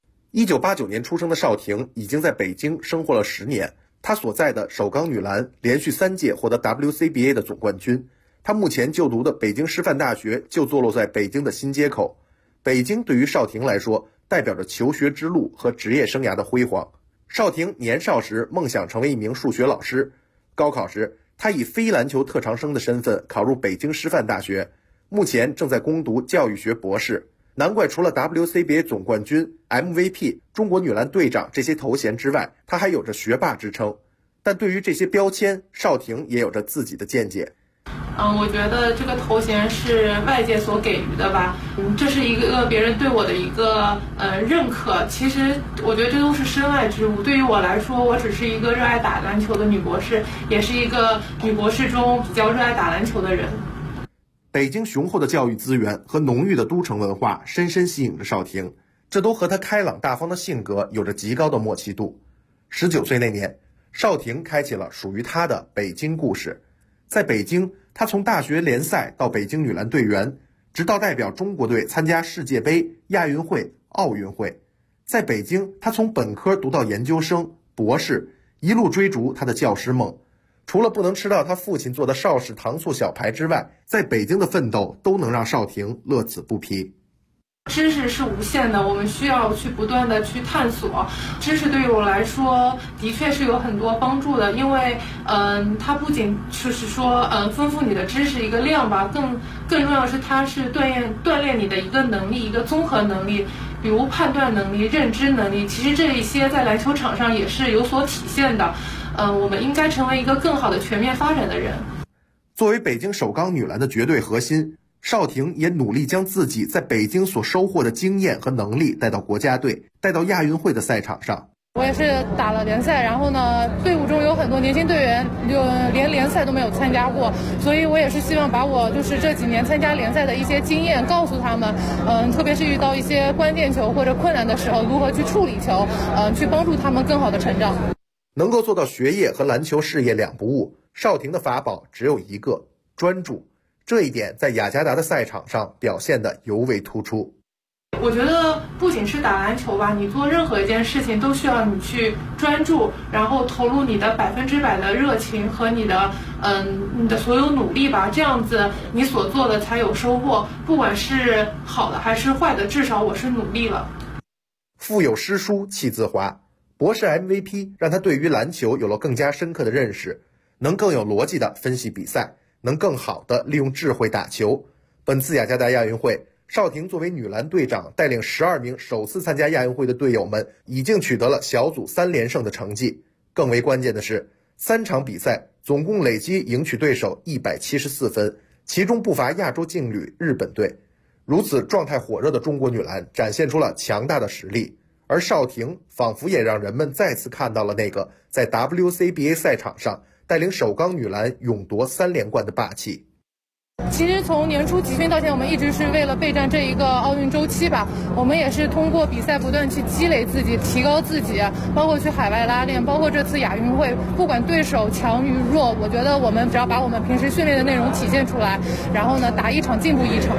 1989年出生的邵婷已经在北京生活了10年，她所在的首钢女篮连续3届获得 WCBA 的总冠军。他目前就读的北京师范大学就坐落在北京的新街口。北京对于邵婷来说，代表着求学之路和职业生涯的辉煌。邵婷年少时梦想成为一名数学老师，高考时他以非篮球特长生的身份考入北京师范大学，目前正在攻读教育学博士。难怪除了 WCBA 总冠军、MVP、中国女篮队长这些头衔之外，他还有着学霸之称。但对于这些标签，邵婷也有着自己的见解。 我觉得这个头衔是外界所给予的吧，这是一个别人对我的一个认可。其实我觉得这都是身外之物。对于我来说，我只是一个热爱打篮球的女博士，也是一个女博士中比较热爱打篮球的人。 北京雄厚的教育资源和浓郁的都城文化深深吸引着邵婷，这都和她开朗大方的性格有着极高的默契度。19岁那年，邵婷开启了属于她的北京故事。在北京，她从大学联赛到北京女篮队员，直到代表中国队参加世界杯、亚运会、奥运会。在北京，她从本科读到研究生、博士，一路追逐她的教师梦。除了不能吃到她父亲做的邵氏糖醋小排之外，在北京的奋斗都能让邵婷乐此不疲。 知识是无限的，我们需要去不断的去探索。知识对于我来说的确是有很多帮助的，因为它不仅就是说丰富你的知识一个量吧，更重要的是它是锻炼你的一个能力，一个综合能力，比如判断能力、认知能力。其实这一些在篮球场上也是有所体现的。我们应该成为一个更好的全面发展的人。 作为北京首钢女篮的绝对核心，邵婷也努力将自己在北京所收获的经验和能力带到国家队，带到亚运会的赛场上。 我也是打了联赛，然后呢，队伍中有很多年轻队员就连联赛都没有参加过，所以我也是希望把我就是这几年参加联赛的一些经验告诉他们，特别是遇到一些关键球或者困难的时候，如何去处理球，去帮助他们更好的成长。 能够做到学业和篮球事业两不误，邵婷的法宝只有一个：专注。这一点在雅加达的赛场上表现得尤为突出。 我觉得不仅是打篮球吧，你做任何一件事情都需要你去专注，然后投入你的100%的热情和你的所有努力吧，这样子你所做的才有收获，不管是好的还是坏的，至少我是努力了。 腹有诗书气自华，博士 MVP 让他对于篮球有了更加深刻的认识，能更有逻辑地分析比赛，能更好地利用智慧打球。本次雅加达亚运会，邵婷作为女篮队长，带领12名首次参加亚运会的队友们，已经取得了小组3连胜的成绩。更为关键的是，3场比赛总共累计赢取对手174分，其中不乏亚洲劲旅日本队。如此状态火热的中国女篮展现出了强大的实力，而邵婷仿佛也让人们再次看到了那个在 WCBA 赛场上带领首钢女篮勇夺3连冠的霸气。 其实从年初集训到现在，我们一直是为了备战这一个奥运周期吧。我们也是通过比赛不断去积累自己，提高自己，包括去海外拉练，包括这次亚运会，不管对手强与弱，我觉得我们只要把我们平时训练的内容体现出来，然后呢，打一场进步一场。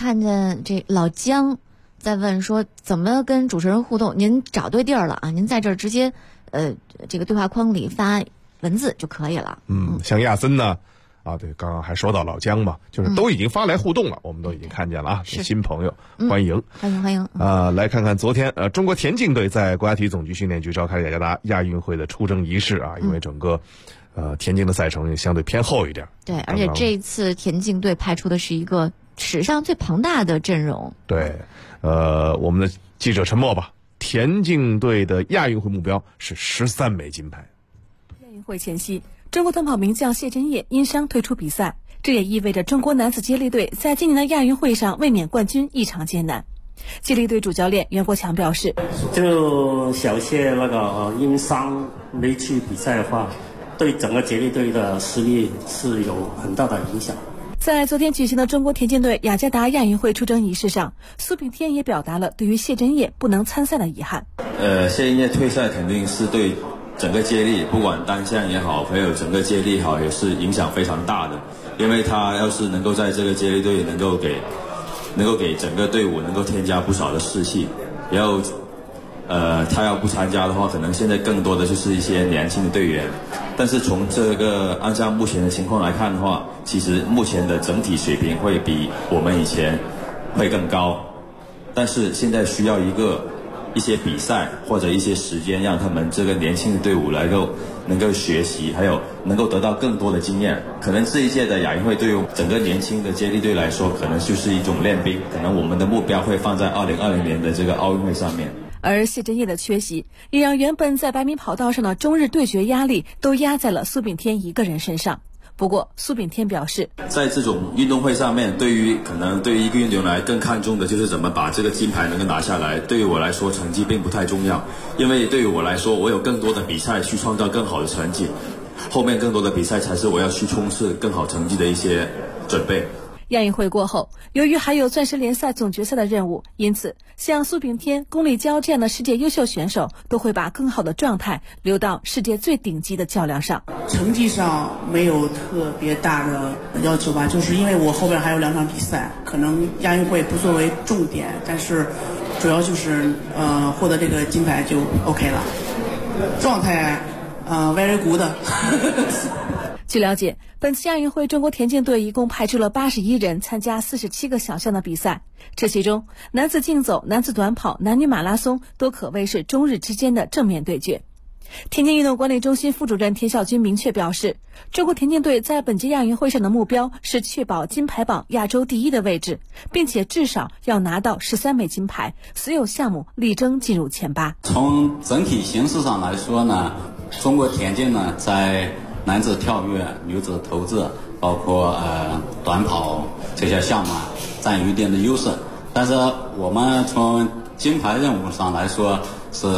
看见这老姜在问说怎么跟主持人互动，您找对地儿了啊，您在这儿直接这个对话框里发文字就可以了。 像亚森呢对，刚刚还说到老姜嘛，就是都已经发来互动了，我们都已经看见了啊，是新朋友，欢迎欢迎来看看昨天中国田径队在国家体育总局训练局召开雅加达亚运会的出征仪式啊，因为整个田径的赛程也相对偏厚一点。 对，而且这一次田径队派出的是一个史上最庞大的阵容。 对，我们的记者陈默吧，田径队的亚运会目标是13枚金牌。 亚运会前夕，中国短跑名将谢震业因伤退出比赛，这也意味着中国男子接力队在今年的亚运会上卫冕冠军异常艰难。接力队主教练袁国强表示， 就小谢因伤没去比赛的话，对整个接力队的实力是有很大的影响。 在昨天举行的中国田径队雅加达亚运会出征仪式上，苏炳添也表达了对于谢震业不能参赛的遗憾。 谢震业退赛肯定是对整个接力，不管单项也好，还有整个接力也好，也是影响非常大的。因为他要是能够在这个接力队能够给整个队伍能够添加不少的士气，然后他要不参加的话，可能现在更多的就是一些年轻的队员。但是从这个按照目前的情况来看的话，其实目前的整体水平会比我们以前会更高，但是现在需要一些比赛或者一些时间，让他们这个年轻的队伍能够学习，还有能够得到更多的经验。可能这一届的亚运会对于整个年轻的接力队来说，可能就是一种练兵，可能我们的目标会放在2020年的这个奥运会上面。 而谢震业的缺席，也让原本在100米跑道上的中日对决压力都压在了苏炳添一个人身上。不过苏炳添表示， 在这种运动会上面，对于一个运动员来更看重的就是怎么把这个金牌能够拿下来。对于我来说，成绩并不太重要，因为对于我来说，我有更多的比赛去创造更好的成绩，后面更多的比赛才是我要去冲刺更好成绩的一些准备。 亚运会过后，由于还有钻石联赛总决赛的任务，因此像苏炳添、龚立姣这样的世界优秀选手都会把更好的状态留到世界最顶级的较量上。 成绩上没有特别大的要求吧，就是因为我后边还有2场比赛，可能亚运会不作为重点，但是主要就是获得这个金牌就 OK 了。状态very good 据了解，本次亚运会中国田径队一共派出了81人参加47个小项的比赛，这其中男子竞走、男子短跑、男女马拉松都可谓是中日之间的正面对决。田径运动管理中心副主任田晓军明确表示，中国田径队在本届亚运会上的目标是确保金牌榜亚洲第一的位置，并且至少要拿到13枚金牌，所有项目力争进入前8。 从整体形势上来说呢，中国田径呢在男子跳跃、女子投掷，包括短跑这些项目占有一定的优势，但是我们从金牌任务上来说是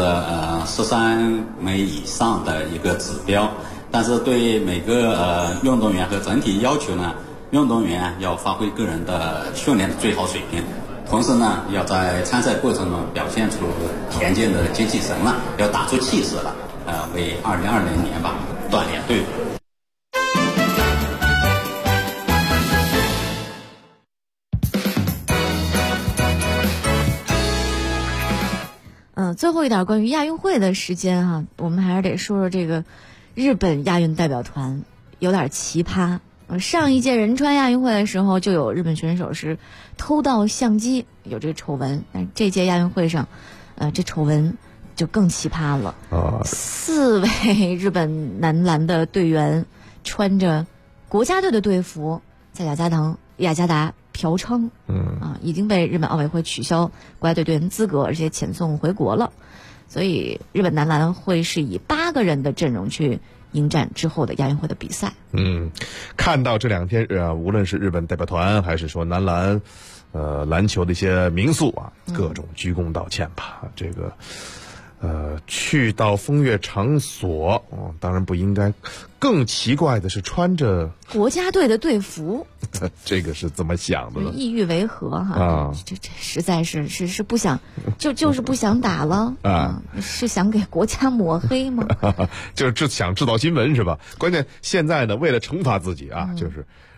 13枚以上的一个指标，但是对每个运动员和整体要求呢，运动员要发挥个人的训练的最好水平，同时呢要在参赛过程中表现出田径的精气神了，要打出气势了，为2020年吧锻炼队伍。 最后一点关于亚运会的时间我们还是得说说这个日本亚运代表团有点奇葩。上一届仁川亚运会的时候就有日本选手是偷盗相机，有这个丑闻，但是这届亚运会上这丑闻就更奇葩了。4位日本男篮的队员穿着国家队的队服在雅加达嫖娼，已经被日本奥委会取消国家队队员资格，而且遣送回国了。所以日本男篮会是以8个人的阵容去迎战之后的亚运会的比赛。 看到这2天无论是日本代表团还是说男篮篮球的一些民宿各种鞠躬道歉吧。这个去到风月场所当然不应该，更奇怪的是穿着国家队的队服这个是怎么想的呢？ 意欲为何这实在是不想就是不想打了是想给国家抹黑吗？ 就是想制造新闻是吧？关键现在呢，为了惩罚自己就是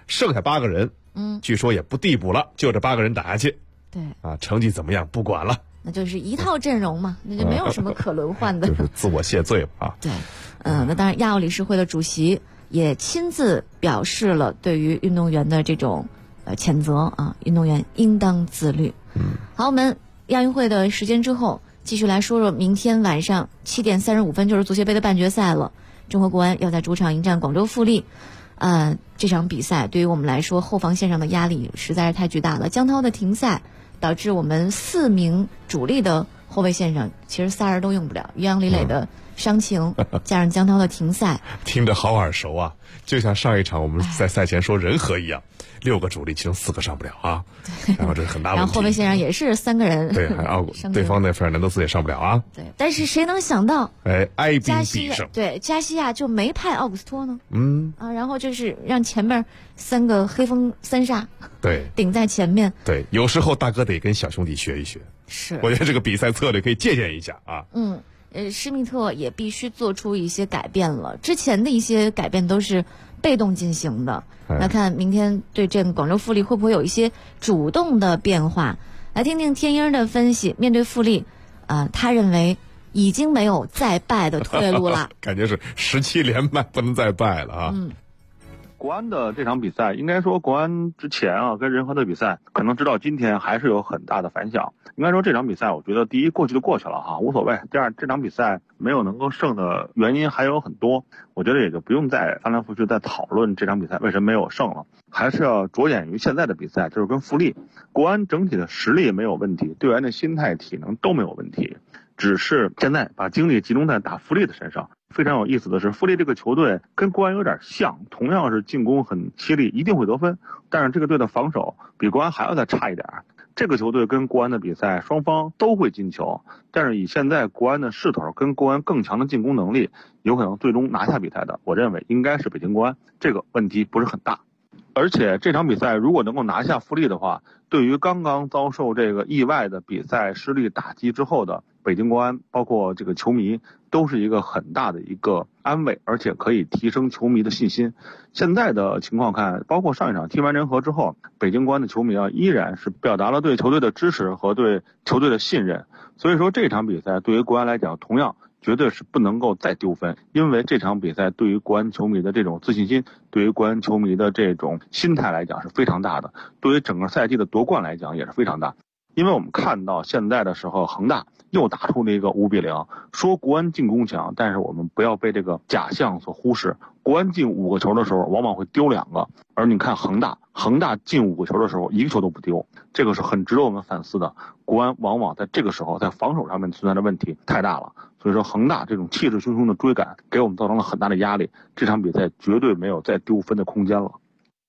剩下8个人，据说也不递补了，就这8个人打下去。 对啊，成绩怎么样不管了， 那就是一套阵容嘛，那就没有什么可轮换的， 就是自我谢罪了啊。 对，那当然亚奥理事会的主席也亲自表示了对于运动员的这种谴责啊，运动员应当自律。好，我们亚运会的时间之后，继续来说说明天晚上7点35分就是足协杯的半决赛了。中国国安要在主场迎战广州富力，这场比赛对于我们来说，后防线上的压力实在是太巨大了。江涛的停赛导致我们4名主力的后卫线上，其实3人都用不了。于洋、李磊的伤情，加上江涛的停赛， 听着好耳熟啊！就像上一场我们在赛前说人和一样，6个主力其中4个上不了啊，然后这是很大问题。 然后后卫线上也是3个人， 对，还有对方那费尔南德斯也上不了啊。 对，但是谁能想到， 哀兵必胜， 对，加西亚就没派奥古斯托呢？然后就是让前面3个黑风3煞对顶在前面。 对，有时候大哥得跟小兄弟学一学。 是， 我觉得这个比赛策略可以借鉴一下啊。 施密特也必须做出一些改变了，之前的一些改变都是被动进行的。来看明天对阵广州富力会不会有一些主动的变化？来听听天鹰的分析。面对富力，他认为已经没有再败的退路了。 感觉是17连败，不能再败了啊。 国安的这场比赛，应该说国安之前啊跟仁和的比赛，可能直到今天还是有很大的反响。应该说这场比赛，我觉得第一过去就过去了哈，无所谓。第二，这场比赛没有能够胜的原因还有很多，我觉得也就不用再翻来覆去再讨论这场比赛为什么没有胜了，还是要着眼于现在的比赛，就是跟富力。国安整体的实力没有问题，队员的心态、体能都没有问题，只是现在把精力集中在打富力的身上。非常有意思的是，富力这个球队跟国安有点像，同样是进攻很犀利，一定会得分，但是这个队的防守比国安还要再差一点。这个球队跟国安的比赛，双方都会进球，但是以现在国安的势头跟国安更强的进攻能力，有可能最终拿下比赛的，我认为应该是北京国安，这个问题不是很大。而且这场比赛如果能够拿下富力的话，对于刚刚遭受这个意外的比赛失利打击之后的北京国安，包括这个球迷，都是一个很大的一个安慰，而且可以提升球迷的信心。现在的情况看，包括上一场踢完仁和之后，北京国安的球迷啊，依然是表达了对球队的支持和对球队的信任。所以说这场比赛对于国安来讲，同样绝对是不能够再丢分，因为这场比赛对于国安球迷的这种自信心，对于国安球迷的这种心态来讲是非常大的，对于整个赛季的夺冠来讲也是非常大。因为我们看到现在的时候，恒大又打出了一个5-0，说国安进攻强，但是我们不要被这个假象所忽视。国安进5个球的时候，往往会丢2个，而你看恒大进5个球的时候，1个球都不丢，这个是很值得我们反思的。国安往往在这个时候，在防守上面存在的问题太大了，所以说恒大这种气势汹汹的追赶，给我们造成了很大的压力。这场比赛绝对没有再丢分的空间了。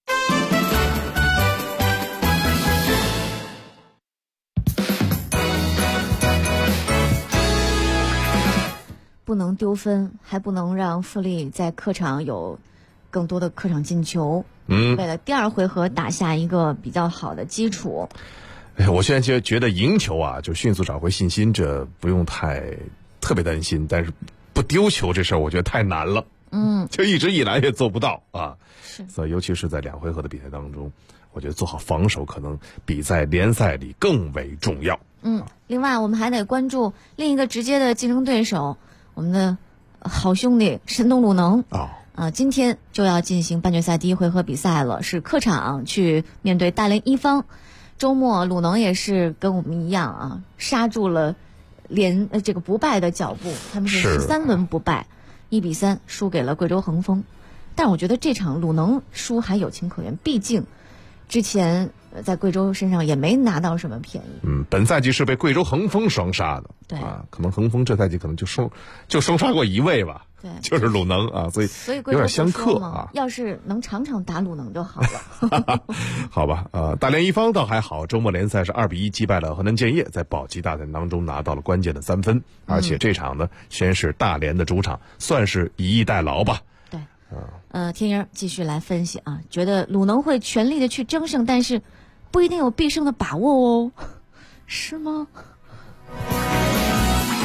不能丢分，还不能让富力在客场有更多的客场进球。为了第2回合打下一个比较好的基础。 我现在觉得赢球啊，就迅速找回信心，这不用特别担心。但是不丢球这事儿，我觉得太难了。就一直以来也做不到啊。所以尤其是在2回合的比赛当中，我觉得做好防守可能比在联赛里更为重要。 另外我们还得关注另一个直接的竞争对手。我们的好兄弟山东鲁能今天就要进行半决赛第1回合比赛了，是客场去面对大连一方。周末鲁能也是跟我们一样啊，刹住了这个不败的脚步，他们是13轮不败，1-3输给了贵州恒丰。但我觉得这场鲁能输还有情可原，毕竟之前在贵州身上也没拿到什么便宜。 本赛季是被贵州恒丰双杀的。 对可能恒丰这赛季可能就双杀过1位吧。 对， 就是鲁能啊，所以有点相克啊。 要是能场场打鲁能就好了。 好吧，大连一方倒还好，周末联赛是2-1击败了河南建业，在保级大战当中拿到了关键的3分，而且这场呢，先是大连的主场，算是以逸待劳吧。 对，天鹰继续来分析啊，觉得鲁能会全力的去争胜，但是不一定有必胜的把握哦，是吗？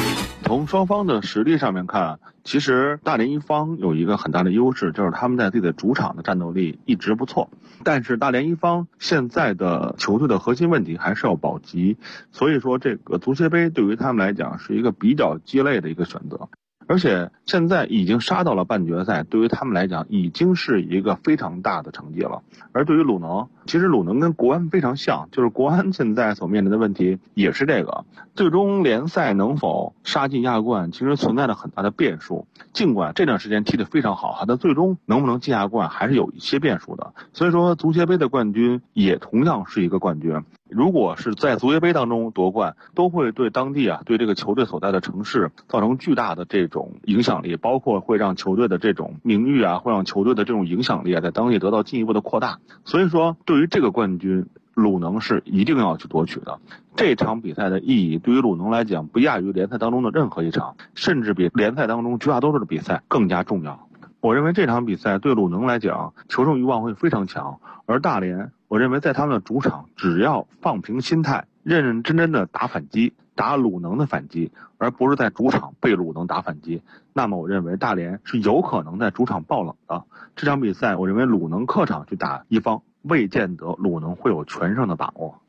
从双方的实力上面看，其实大连一方有一个很大的优势，就是他们在自己的主场的战斗力一直不错。但是大连一方现在的球队的核心问题还是要保级，所以说这个足协杯对于他们来讲是一个比较鸡肋的一个选择。而且现在已经杀到了半决赛，对于他们来讲已经是一个非常大的成绩了。而对于鲁能，其实鲁能跟国安非常像，就是国安现在所面临的问题也是这个，最终联赛能否杀进亚冠其实存在着很大的变数。尽管这段时间踢得非常好，但最终能不能进亚冠还是有一些变数的。所以说足协杯的冠军也同样是一个冠军，如果是在足协杯当中夺冠，都会对当地对这个球队所在的城市造成巨大的这种影响力，包括会让球队的这种名誉会让球队的这种影响力在当地得到进一步的扩大。所以说对于这个冠军，鲁能是一定要去夺取的。这场比赛的意义对于鲁能来讲不亚于联赛当中的任何一场，甚至比联赛当中绝大多数的比赛更加重要。我认为这场比赛对鲁能来讲求胜欲望会非常强，而大连我认为在他们的主场只要放平心态，认认真真的打反击，打鲁能的反击，而不是在主场被鲁能打反击，那么我认为大连是有可能在主场爆冷的。这场比赛我认为鲁能客场去打一方，未见得鲁能会有全胜的把握。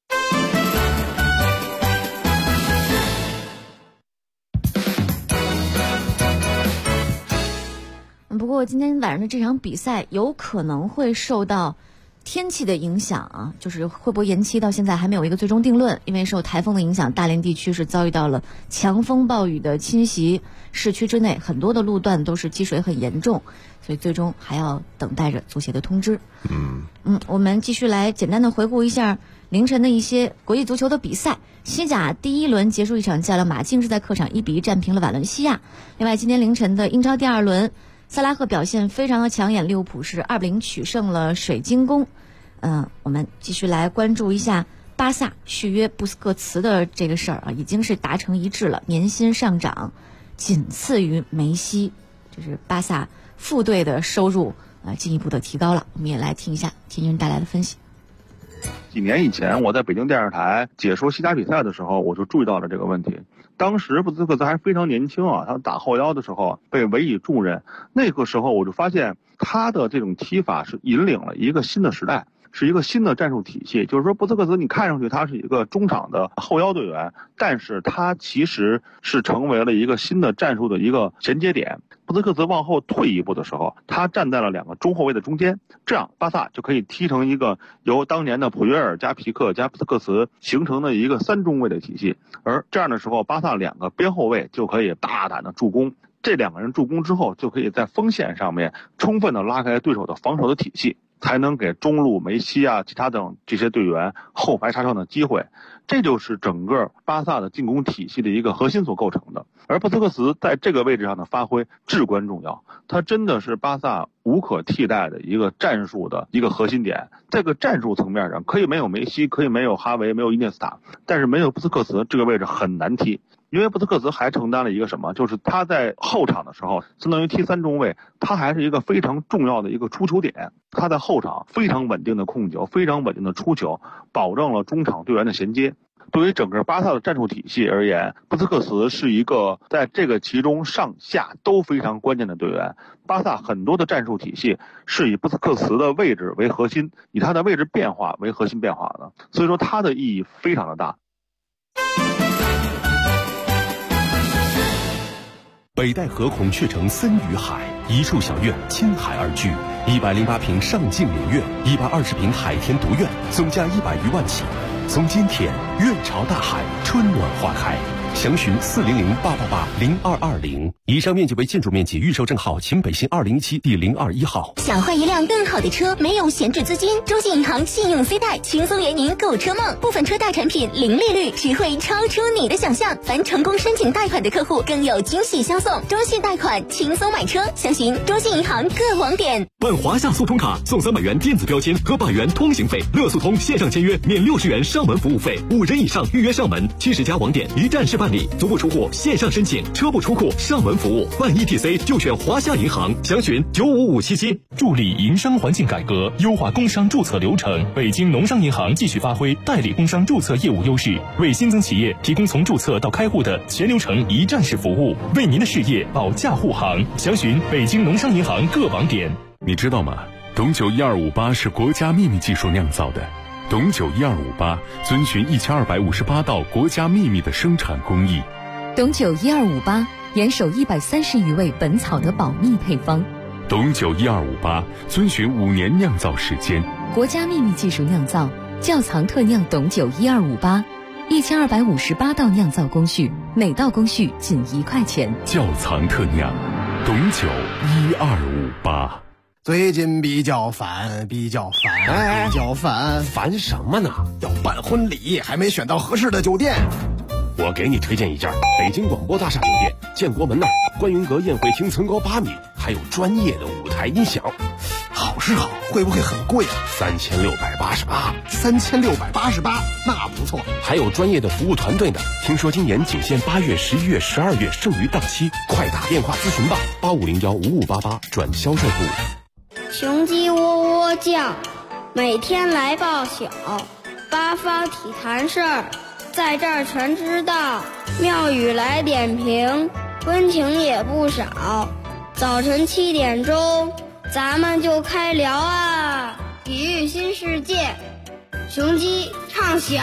不过今天晚上的这场比赛有可能会受到天气的影响就是会不会延期，到现在还没有一个最终定论。因为受台风的影响，大连地区是遭遇到了强风暴雨的侵袭，市区之内很多的路段都是积水很严重，所以最终还要等待着足协的通知。我们继续来简单的回顾一下凌晨的一些国际足球的比赛。西甲第一轮结束一场较量，马竞是在客场1-1战平了瓦伦西亚。另外今天凌晨的英超第二轮，萨拉赫表现非常的抢眼，利物浦是2-0取胜了水晶宫。我们继续来关注一下巴萨续约布斯克茨的这个事儿已经是达成一致了，年薪上涨仅次于梅西，就是巴萨副队的收入进一步的提高了。我们也来听一下天军带来的分析。 几年以前我在北京电视台解说西甲比赛的时候，我就注意到了这个问题。当时布斯克茨还非常年轻他打后腰的时候被委以重任，那个时候我就发现他的这种踢法是引领了一个新的时代，是一个新的战术体系。就是说布斯克茨你看上去他是一个中场的后腰队员，但是他其实是成为了一个新的战术的一个衔接点。布斯克茨往后退一步的时候，他站在了2个中后卫的中间，这样巴萨就可以踢成一个由当年的普约尔加皮克加布斯克茨形成的一个3中卫的体系。而这样的时候，巴萨2个边后卫就可以大胆的助攻，这2个人助攻之后就可以在锋线上面充分的拉开对手的防守的体系，才能给中路梅西其他等这些队员后排插上的机会。这就是整个巴萨的进攻体系的一个核心所构成的。而布斯克茨在这个位置上的发挥至关重要，他真的是巴萨无可替代的一个战术的一个核心点。这个战术层面上可以没有梅西，可以没有哈维，没有伊涅斯塔，但是没有布斯克茨这个位置很难踢。因为布斯克茨还承担了一个什么，就是他在后场的时候相当于踢3中卫，他还是一个非常重要的一个出球点。他在后场非常稳定的控球，非常稳定的出球，保证了中场队员的衔接。对于整个巴萨的战术体系而言，布斯克茨是一个在这个其中上下都非常关键的队员。巴萨很多的战术体系是以布斯克茨的位置为核心，以他的位置变化为核心变化的，所以说他的意义非常的大。 北戴河孔雀城森与海，一处小院亲海而居，108平上镜陵苑，120平海天独院，总价100余万起。从今天，院朝大海，春暖花开。详询400-888-0220。以上面积为建筑面积，预售证号秦北新2017第021号。 想换一辆更好的车，没有闲置资金，中信银行信用 C 贷轻松圆您购车梦，部分车贷产品零利率，实惠超出你的想象。凡成功申请贷款的客户更有惊喜相送，中信贷款轻松买车，详询中信银行各网点。 办华夏速通卡送300元电子标签和100元通行费，乐速通线上签约免60元上门服务费，5人以上预约上门，70家网点一站式办。 办理，足不出户线上申请，车不出库上门服务。办 ETC 就选华夏银行，详询95577。 助力营商环境改革，优化工商注册流程。北京农商银行继续发挥代理工商注册业务优势，为新增企业提供从注册到开户的全流程一站式服务，为您的事业保驾护航。详询北京农商银行各网点。 你知道吗？董酒1258是国家秘密技术酿造的。董酒1258遵循1258道国家秘密的生产工艺。 董酒1258严守130余味本草的保密配方。 董酒1258遵循5年酿造时间， 国家秘密技术酿造，窖藏特酿董酒1258，1258道酿造工序，每道工序仅1块钱。 窖藏特酿，董酒1258。 最近比较烦， 烦什么呢？ 要办婚礼，还没选到合适的酒店。 我给你推荐一家北京广播大厦酒店，建国门那儿，观云阁宴会厅层高8米，还有专业的舞台音响。 好是好，会不会很贵啊 ？3688， 那不错。 还有专业的服务团队呢。听说今年仅限8月、11月、12月，剩余档期，快打电话咨询吧，85015588转销售部。 雄鸡喔喔叫，每天来报晓，八方体坛事儿，在这儿全知道。庙宇来点评，温情也不少。早晨7点钟，咱们就开聊啊！体育新世界，雄鸡唱晓。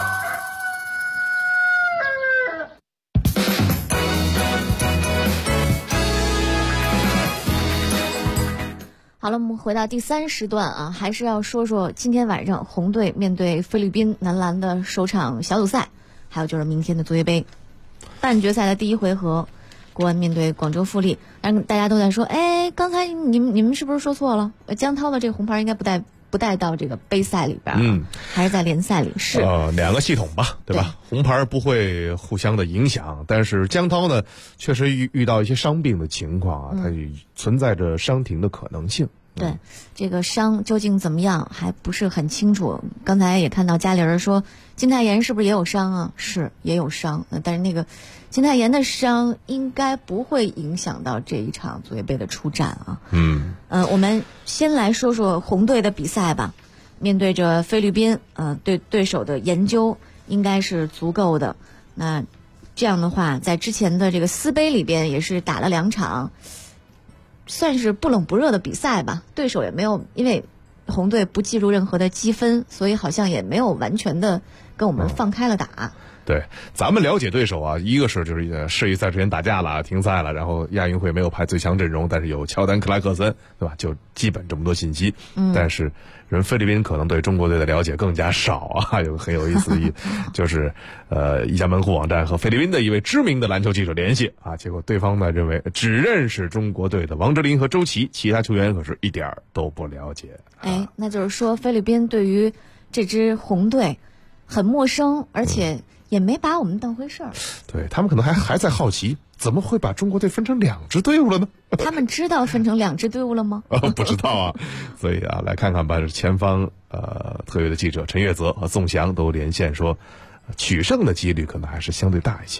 好了，我们回到第3时段啊，还是要说说今天晚上红队面对菲律宾男篮的首场小组赛，还有就是明天的足协杯半决赛的第1回合，国安面对广州富力。但大家都在说，哎，刚才你们是不是说错了？江涛的这个红牌应该不带到这个杯赛里边，还是在联赛里？是 2个系统吧，对吧？红牌不会互相的影响，但是江涛呢，确实遇到一些伤病的情况啊，它存在着伤停的可能性。 对，这个伤究竟怎么样还不是很清楚。刚才也看到家里人说金泰妍是不是也有伤啊？是也有伤，但是那个金泰妍的伤应该不会影响到这一场足协杯的出战啊。我们先来说说红队的比赛吧。面对着菲律宾，对手的研究应该是足够的。那这样的话，在之前的这个斯杯里边也是打了2场。算是不冷不热的比赛吧，对手也没有，因为红队不计入任何的积分，所以好像也没有完全的跟我们放开了打。 对，咱们了解对手啊，一个是就是世预赛之前打架了，停赛了，然后亚运会没有派最强阵容，但是有乔丹、克莱克森，对吧？就基本这么多信息。但是人菲律宾可能对中国队的了解更加少啊，有很有意思的，就是一家门户网站和菲律宾的一位知名的篮球记者联系啊，结果对方呢认为只认识中国队的王哲林和周琦，其他球员可是一点都不了解。 那就是说菲律宾对于这支红队很陌生，而且也没把我们当回事儿。 对，他们可能还在好奇，怎么会把中国队分成2支队伍了呢？ 他们知道分成2支队伍了吗？ 不知道啊。所以啊，来看看吧。前方特约的记者陈月泽和宋翔都连线说，取胜的几率可能还是相对大一些。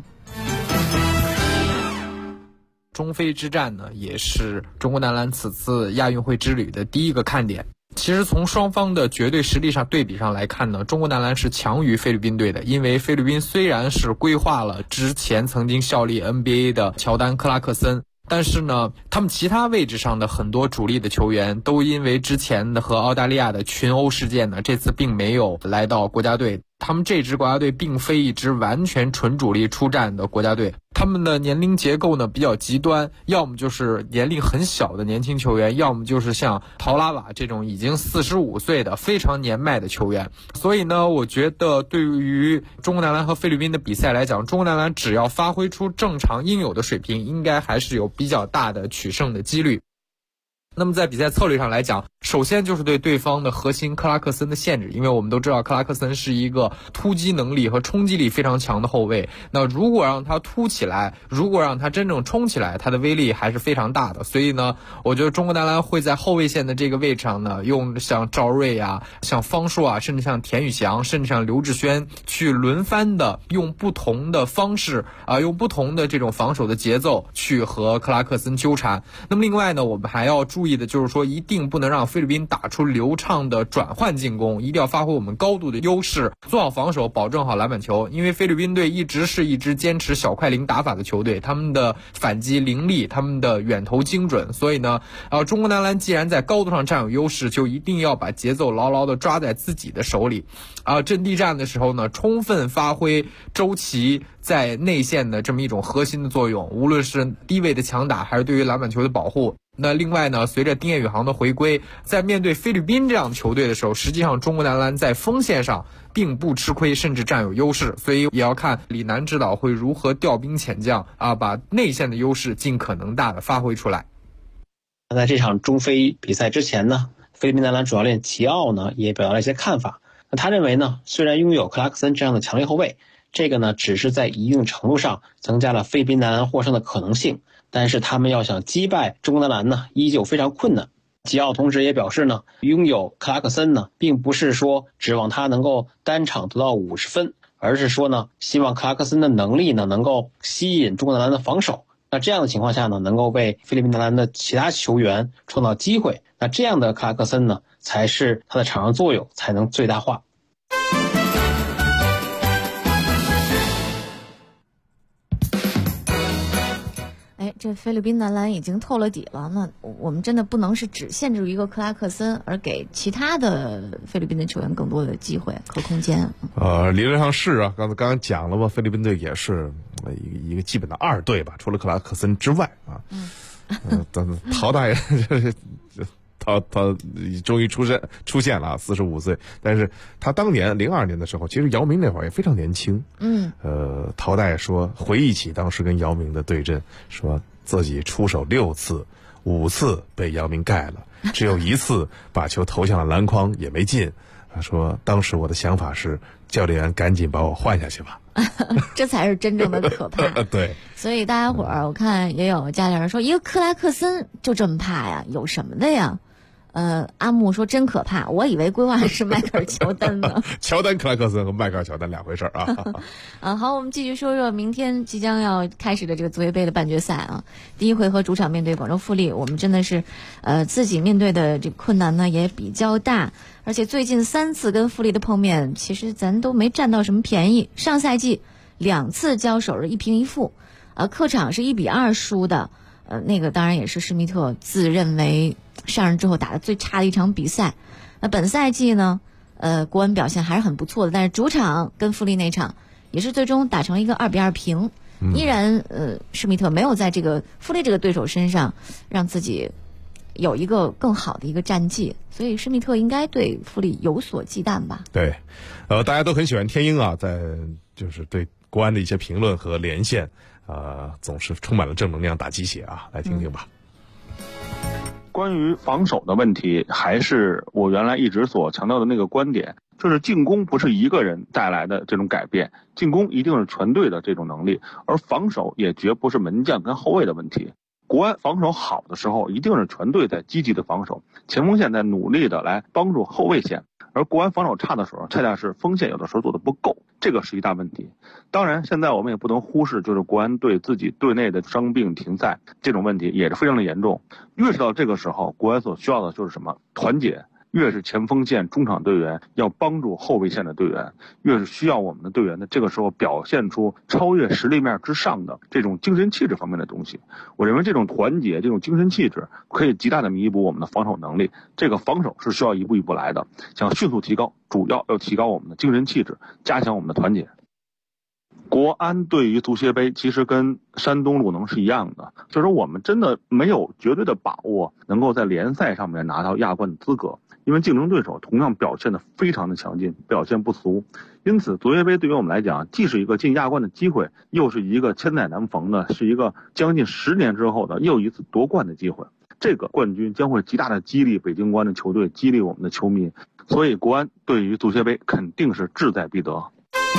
中非之战呢，也是中国男篮此次亚运会之旅的第一个看点。其实从双方的绝对实力上对比上来看呢，中国男篮是强于菲律宾队的，因为菲律宾虽然是规划了之前曾经效力 NBA 的乔丹、克拉克森，但是呢，他们其他位置上的很多主力的球员都因为之前的和澳大利亚的群殴事件呢，这次并没有来到国家队。他们这支国家队并非一支完全纯主力出战的国家队，他们的年龄结构呢比较极端，要么就是年龄很小的年轻球员，要么就是像陶拉瓦这种已经45岁的非常年迈的球员。所以呢，我觉得对于中国男篮和菲律宾的比赛来讲，中国男篮只要发挥出正常应有的水平，应该还是有比较大的取胜的几率。 那么在比赛策略上来讲，首先就是对对方的核心克拉克森的限制，因为我们都知道克拉克森是一个突击能力和冲击力非常强的后卫。那如果让他突起来，如果让他真正冲起来，他的威力还是非常大的。所以呢，我觉得中国男篮会在后卫线的这个位置上呢，用像赵睿啊、像方硕啊，甚至像田宇翔，甚至像刘志轩去轮番的用不同的方式用不同的这种防守的节奏去和克拉克森纠缠。那么另外呢，我们还要注意的就是说，一定不能让菲律宾打出流畅的转换进攻，一定要发挥我们高度的优势，做好防守，保证好篮板球。因为菲律宾队一直是一支坚持小快灵打法的球队，他们的反击凌厉，他们的远投精准，所以呢，中国男篮既然在高度上占有优势，就一定要把节奏牢牢的抓在自己的手里。阵地战的时候呢，充分发挥周琦在内线的这么一种核心的作用，无论是低位的强打，还是对于篮板球的保护。那另外呢，随着丁彦雨航的回归，在面对菲律宾这样的球队的时候，实际上中国男篮在锋线上并不吃亏，甚至占有优势。所以也要看李楠指导会如何调兵遣将把内线的优势尽可能大的发挥出来。 在这场中非比赛之前呢，菲律宾男篮主教练齐奥呢也表达了一些看法。那他认为呢，虽然拥有克拉克森这样的强力后卫，这个呢只是在一定程度上增加了菲律宾男篮获胜的可能性，但是他们要想击败中国男篮呢，依旧非常困难。吉奥同时也表示呢，拥有克拉克森呢，并不是说指望他能够单场得到50分，而是说呢，希望克拉克森的能力呢，能够吸引中国男篮的防守。那这样的情况下呢，能够为菲律宾男篮的其他球员创造机会。那这样的克拉克森呢，才是他的场上作用才能最大化。 这菲律宾男篮已经透了底了，那我们真的不能是只限制于一个克拉克森，而给其他的菲律宾的球员更多的机会和空间。 理论上是啊，刚刚讲了嘛，菲律宾队也是一个基本的二队吧，除了克拉克森之外啊。陶大爷他终于出现了45岁，但是他当年02年的时候，其实姚明那会儿也非常年轻。陶大爷说，回忆起当时跟姚明的对阵，说自己出手6次，5次被姚明盖了，只有1次把球投向了篮筐也没进。他说当时我的想法是，教练员赶紧把我换下去吧。 这才是真正的可怕。 对， 所以大家伙儿，我看也有家里人说，一个克拉克森就这么怕呀？有什么的呀？阿木说真可怕，我以为规划是迈克尔乔丹呢。 乔丹克拉克森和迈克尔乔丹两回事啊。 好，我们继续说说明天即将要开始的这个足协杯的半决赛啊。第一回合主场面对广州富力，我们真的是自己面对的这个困难呢也比较大，而且最近3次跟富力的碰面，其实咱都没占到什么便宜。上赛季2次交手是1平1负，客场是1比2输的。那个当然也是施密特自认为上任之后打得最差的一场比赛。那本赛季呢，国安表现还是很不错的，但是主场跟富力那场也是最终打成一个2比2平。依然施密特没有在这个富力这个对手身上让自己有一个更好的一个战绩，所以施密特应该对富力有所忌惮吧。 对，大家都很喜欢天鹰啊，在就是对国安的一些评论和连线总是充满了正能量，打鸡血啊，来听听吧。 关于防守的问题，还是我原来一直所强调的那个观点，就是进攻不是一个人带来的这种改变，进攻一定是全队的这种能力，而防守也绝不是门将跟后卫的问题。国安防守好的时候，一定是全队在积极的防守，前锋线在努力的来帮助后卫线，而国安防守差的时候，恰恰是锋线有的时候做的不够，这个是一大问题。当然现在我们也不能忽视，就是国安队自己队内的伤病停赛这种问题也是非常的严重。越是到这个时候，国安所需要的就是什么？团结。越是前锋线中场队员要帮助后卫线的队员，越是需要我们的队员的这个时候表现出超越实力面之上的这种精神气质方面的东西。我认为这种团结，这种精神气质可以极大的弥补我们的防守能力。这个防守是需要一步一步来的，想迅速提高，主要要提高我们的精神气质，加强我们的团结。国安对于足协杯其实跟山东鲁能是一样的，就是我们真的没有绝对的把握能够在联赛上面拿到亚冠的资格，因为竞争对手同样表现得非常的强劲，表现不俗。因此足协杯对于我们来讲，既是一个进亚冠的机会，又是一个千载难逢的，是一个将近10年之后的又一次夺冠的机会。 这个冠军将会极大的激励北京国安的球队，激励我们的球迷，所以国安对于足协杯肯定是志在必得。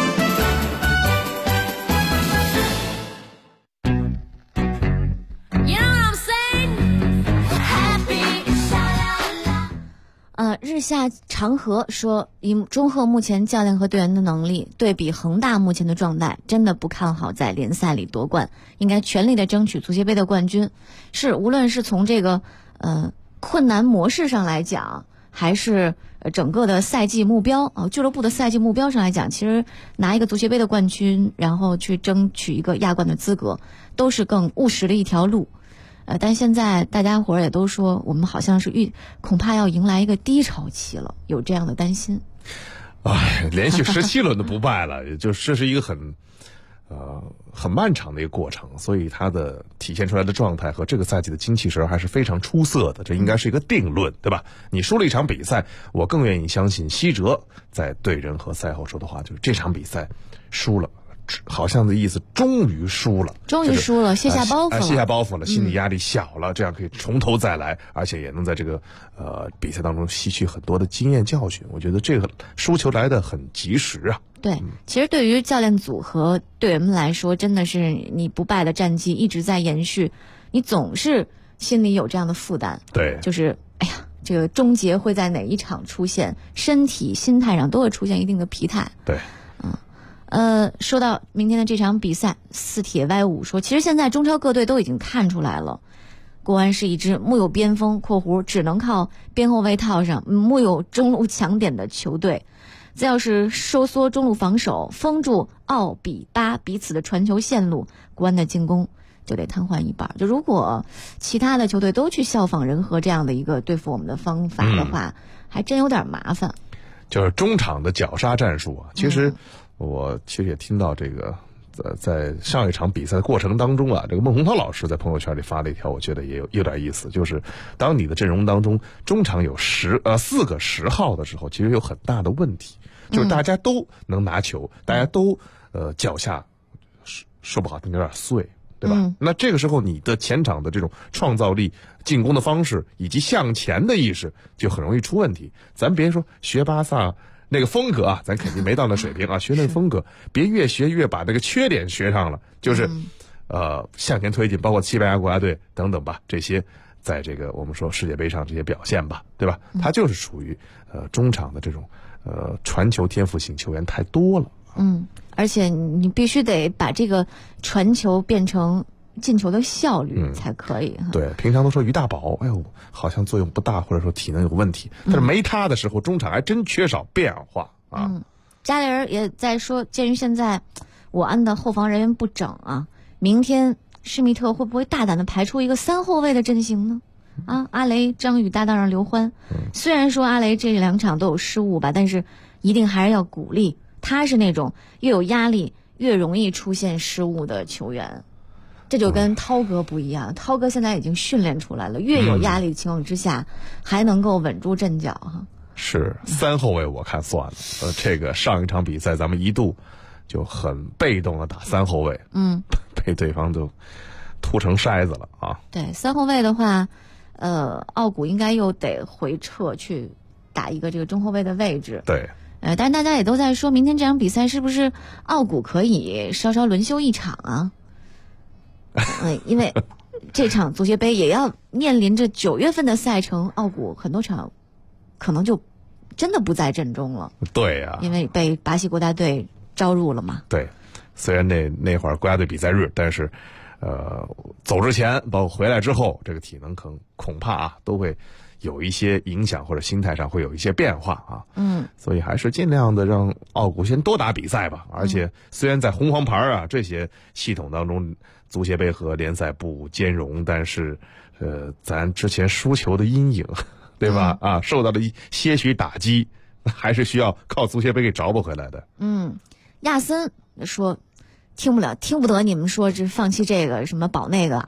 日下长河说，以中赫目前教练和队员的能力，对比恒大目前的状态，真的不看好在联赛里夺冠，应该全力的争取足协杯的冠军。是，无论是从这个困难模式上来讲，还是整个的赛季目标俱乐部的赛季目标上来讲，其实拿一个足协杯的冠军，然后去争取一个亚冠的资格，都是更务实的一条路。但现在大家伙儿也都说，我们好像是恐怕要迎来一个低潮期了，有这样的担心。 连续17轮都不败了，也就是这是一个很漫长的一个过程，所以它的体现出来的状态和这个赛季的精气神还是非常出色的，这应该是一个定论，对吧？你输了一场比赛，我更愿意相信希哲在对人和赛后说的话，就是这场比赛输了。好像的意思，终于输了， 卸下包袱了， 卸下包袱了，心理压力小了，这样可以从头再来，而且也能在这个比赛当中吸取很多的经验教训。我觉得这个输球来得很及时啊。 对，其实对于教练组和队员们来说，真的是你不败的战绩一直在延续，你总是心里有这样的负担。 对， 就是这个终结会在哪一场出现，身体心态上都会出现一定的疲态。 对。 说到明天的这场比赛，四铁歪五说，其实现在中超各队都已经看出来了，国安是一支木有边锋（只能靠边后卫套上）木有中路强点的球队。再要是收缩中路防守，封住奥比巴彼此的传球线路，国安的进攻就得瘫痪一半。就如果其他的球队都去效仿人和这样的一个对付我们的方法的话，还真有点麻烦。 就是中场的绞杀战术啊，我其实也听到这个，在上一场比赛的过程当中啊，这个孟宏涛老师在朋友圈里发了一条，我觉得也有点意思，就是当你的阵容当中中场有4个10号的时候，其实有很大的问题，就是大家都能拿球，大家都脚下说不好听有点碎，对吧？那这个时候你的前场的这种创造力、进攻的方式以及向前的意识就很容易出问题。咱别说学巴萨那个风格啊，咱肯定没到那水平啊，学那个风格，别越学越把这个缺点学上了，就是向前推进，包括西班牙国家队等等吧，这些在这个我们说世界杯上这些表现吧，对吧？他就是属于中场的这种传球天赋型球员太多了。 而且你必须得把这个传球变成进球的效率才可以。 对，平常都说于大宝，好像作用不大，或者说体能有问题，但是没他的时候，中场还真缺少变化啊。 加里尔也在说，鉴于现在我安的后防人员不整啊，明天施密特会不会大胆的排出一个3后卫的阵型呢？阿雷、张宇搭档上刘欢，虽然说阿雷这2场都有失误吧，但是一定还是要鼓励，他是那种越有压力越容易出现失误的球员。这就跟涛哥不一样，涛哥现在已经训练出来了，越有压力的情况之下，还能够稳住阵脚哈。 是3后卫，我看算了。这个上一场比赛咱们一度就很被动的打3后卫，被对方就吐成筛子了啊。 对，3后卫的话，奥古应该又得回撤去打一个这个中后卫的位置。 对。 但是大家也都在说，明天这场比赛是不是奥古可以稍稍轮休一场啊？因为这场足协杯也要面临着9月份的赛程，奥古很多场可能就真的不在阵中了。 对呀， 因为被巴西国家队招入了嘛。 对，虽然那会儿国家队比赛日，但是走之前包括回来之后，这个体能恐怕都会有一些影响，或者心态上会有一些变化啊。所以还是尽量的让奥古先多打比赛吧。而且虽然在红黄牌这些系统当中，足协杯和联赛不兼容，但是咱之前输球的阴影，对吧？受到了些许打击，还是需要靠足协杯给找补回来的。 亚森说听不得你们说这放弃这个什么保那个啊，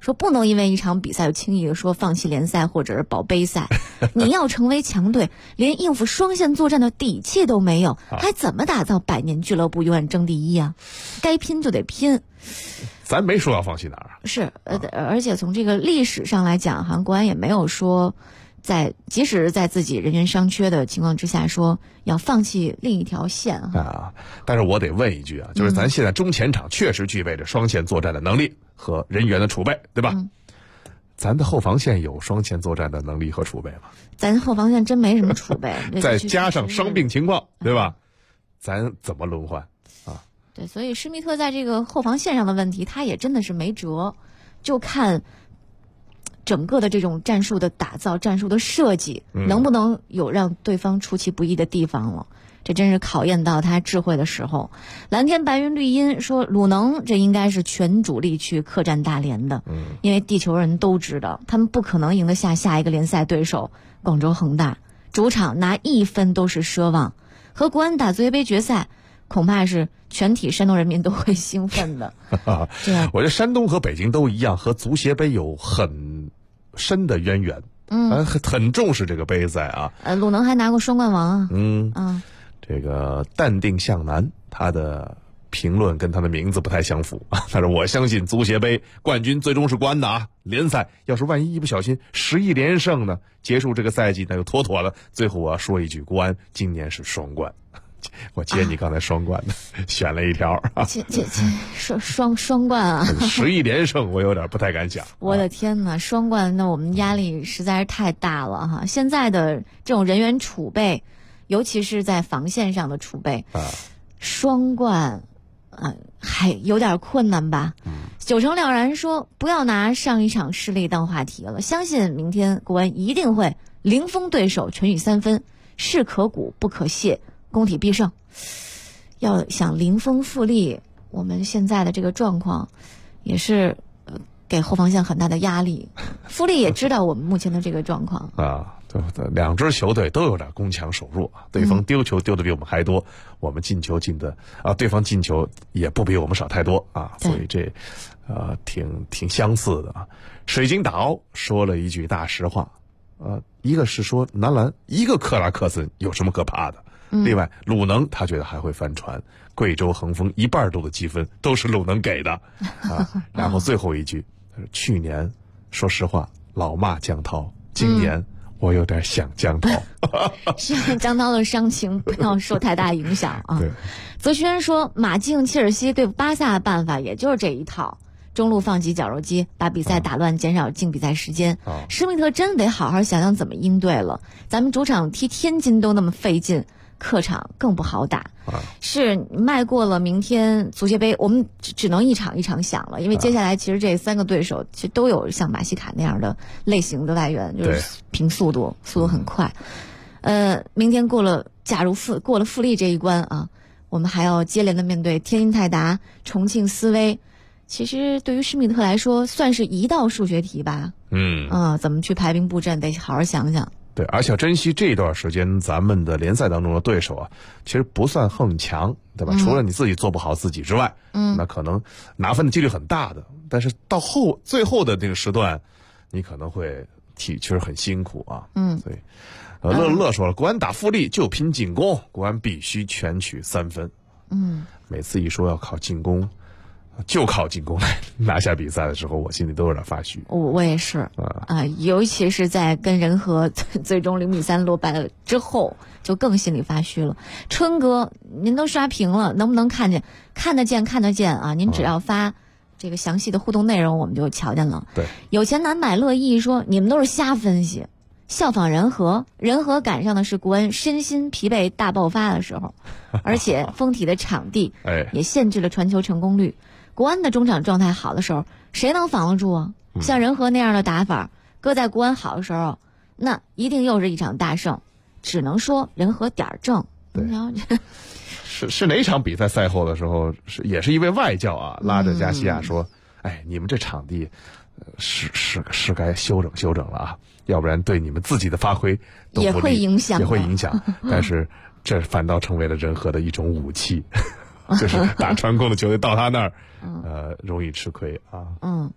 说不能因为一场比赛就轻易的说放弃联赛或者是保杯赛。你要成为强队，连应付双线作战的底气都没有，还怎么打造百年俱乐部永远争第一啊？该拼就得拼。 咱没说要放弃哪儿。 是，而且从这个历史上来讲，好像国安也没有说即使在自己人员伤缺的情况之下，说要放弃另一条线啊。 但是我得问一句啊，就是咱现在中前场确实具备着双线作战的能力和人员的储备，对吧？咱的后防线有双线作战的能力和储备吗？ 咱后防线真没什么储备， 再加上伤病情况，对吧？咱怎么轮换啊？ 对，所以施密特在这个后防线上的问题，他也真的是没辙，就看整个的这种战术的打造、战术的设计，能不能有让对方出其不意的地方了。这真是考验到他智慧的时候。蓝天白云绿茵说，鲁能这应该是全主力去客战大连的，因为地球人都知道，他们不可能赢得下一个联赛对手广州恒大，主场拿1分都是奢望。和国安打足协杯决赛，恐怕是全体山东人民都会兴奋的。 我觉得山东和北京都一样，和足协杯有很深的渊源，很重视这个杯赛啊。 鲁能还拿过双冠王啊。 这个淡定向南，他的评论跟他的名字不太相符。他说：“我相信足协杯冠军最终是国安的啊，联赛要是万一一不小心11连胜呢，结束这个赛季那就妥妥了。”最后我要说一句，国安今年是双冠。我接你刚才双冠的，选了一条。 双冠啊 ！11连胜，我有点不太敢想。 我的天哪，双冠，那我们压力实在是太大了哈！现在的这种人员储备，尤其是在防线上的储备，双冠，还有点困难吧？九成了然说，不要拿上一场失利当话题了，相信明天国安一定会零封对手，全取3分，势可鼓不可泄，攻体必胜。要想零封复利，我们现在的这个状况，也是给后防线很大的压力。富力也知道我们目前的这个状况啊。对，两支球队都有点攻强守弱，对方丢球丢的比我们还多，我们进球进的对方进球也不比我们少太多啊，所以这挺相似的啊。水晶岛说了一句大实话，一个是说男篮一个克拉克森有什么可怕的，另外鲁能他觉得还会翻船，贵州恒丰1半多的积分都是鲁能给的啊。然后最后一句，去年说实话老骂江涛，今年我有点想江涛。 是江涛的伤情不要受太大影响啊。泽轩说，马竞、切尔西对付巴萨的办法也就是这一套，中路放几绞肉机，把比赛打乱，减少进比赛时间。施密特真得好好想想怎么应对了。咱们主场踢天津都那么费劲，客场更不好打。是迈过了明天足协杯，我们只能一场一场想了，因为接下来其实这3个对手其实都有像马西卡那样的类型的外援，就是凭速度很快。明天假如过了富力这一关啊，我们还要接连的面对天津泰达、重庆斯威。其实对于施密特来说，算是一道数学题吧。怎么去排兵布阵，得好好想想。 对，而且要珍惜这段时间咱们的联赛当中的对手啊，其实不算很强，对吧？除了你自己做不好自己之外，那可能拿分的几率很大的。但是到最后的这个时段，你可能会其实很辛苦啊。所以乐说了，国安打富力就拼进攻，国安必须全取3分。每次一说要靠进攻，就靠进攻来拿下比赛的时候，我心里都有点发虚。 我也是尤其是在跟人和最终0-3落败了之后，就更心里发虚了。春哥，您都刷屏了，能不能看见？看得见啊！您只要发这个详细的互动内容，我们就瞧见了。 对， 有钱难买乐意说，你们都是瞎分析。效仿人和赶上的是国安身心疲惫大爆发的时候，而且封体的场地也限制了传球成功率。国安的中场状态好的时候，谁能防得住啊？像人和那样的打法，搁在国安好的时候，那一定又是一场大胜。只能说人和点儿正。 是哪场比赛赛后的时候，也是一位外教啊，拉着加西亚说：“你们这场地是该修整了啊，要不然对你们自己的发挥都也会影响。 但是这反倒成为了人和的一种武器。”就是打传控的球队到他那儿，容易吃亏啊。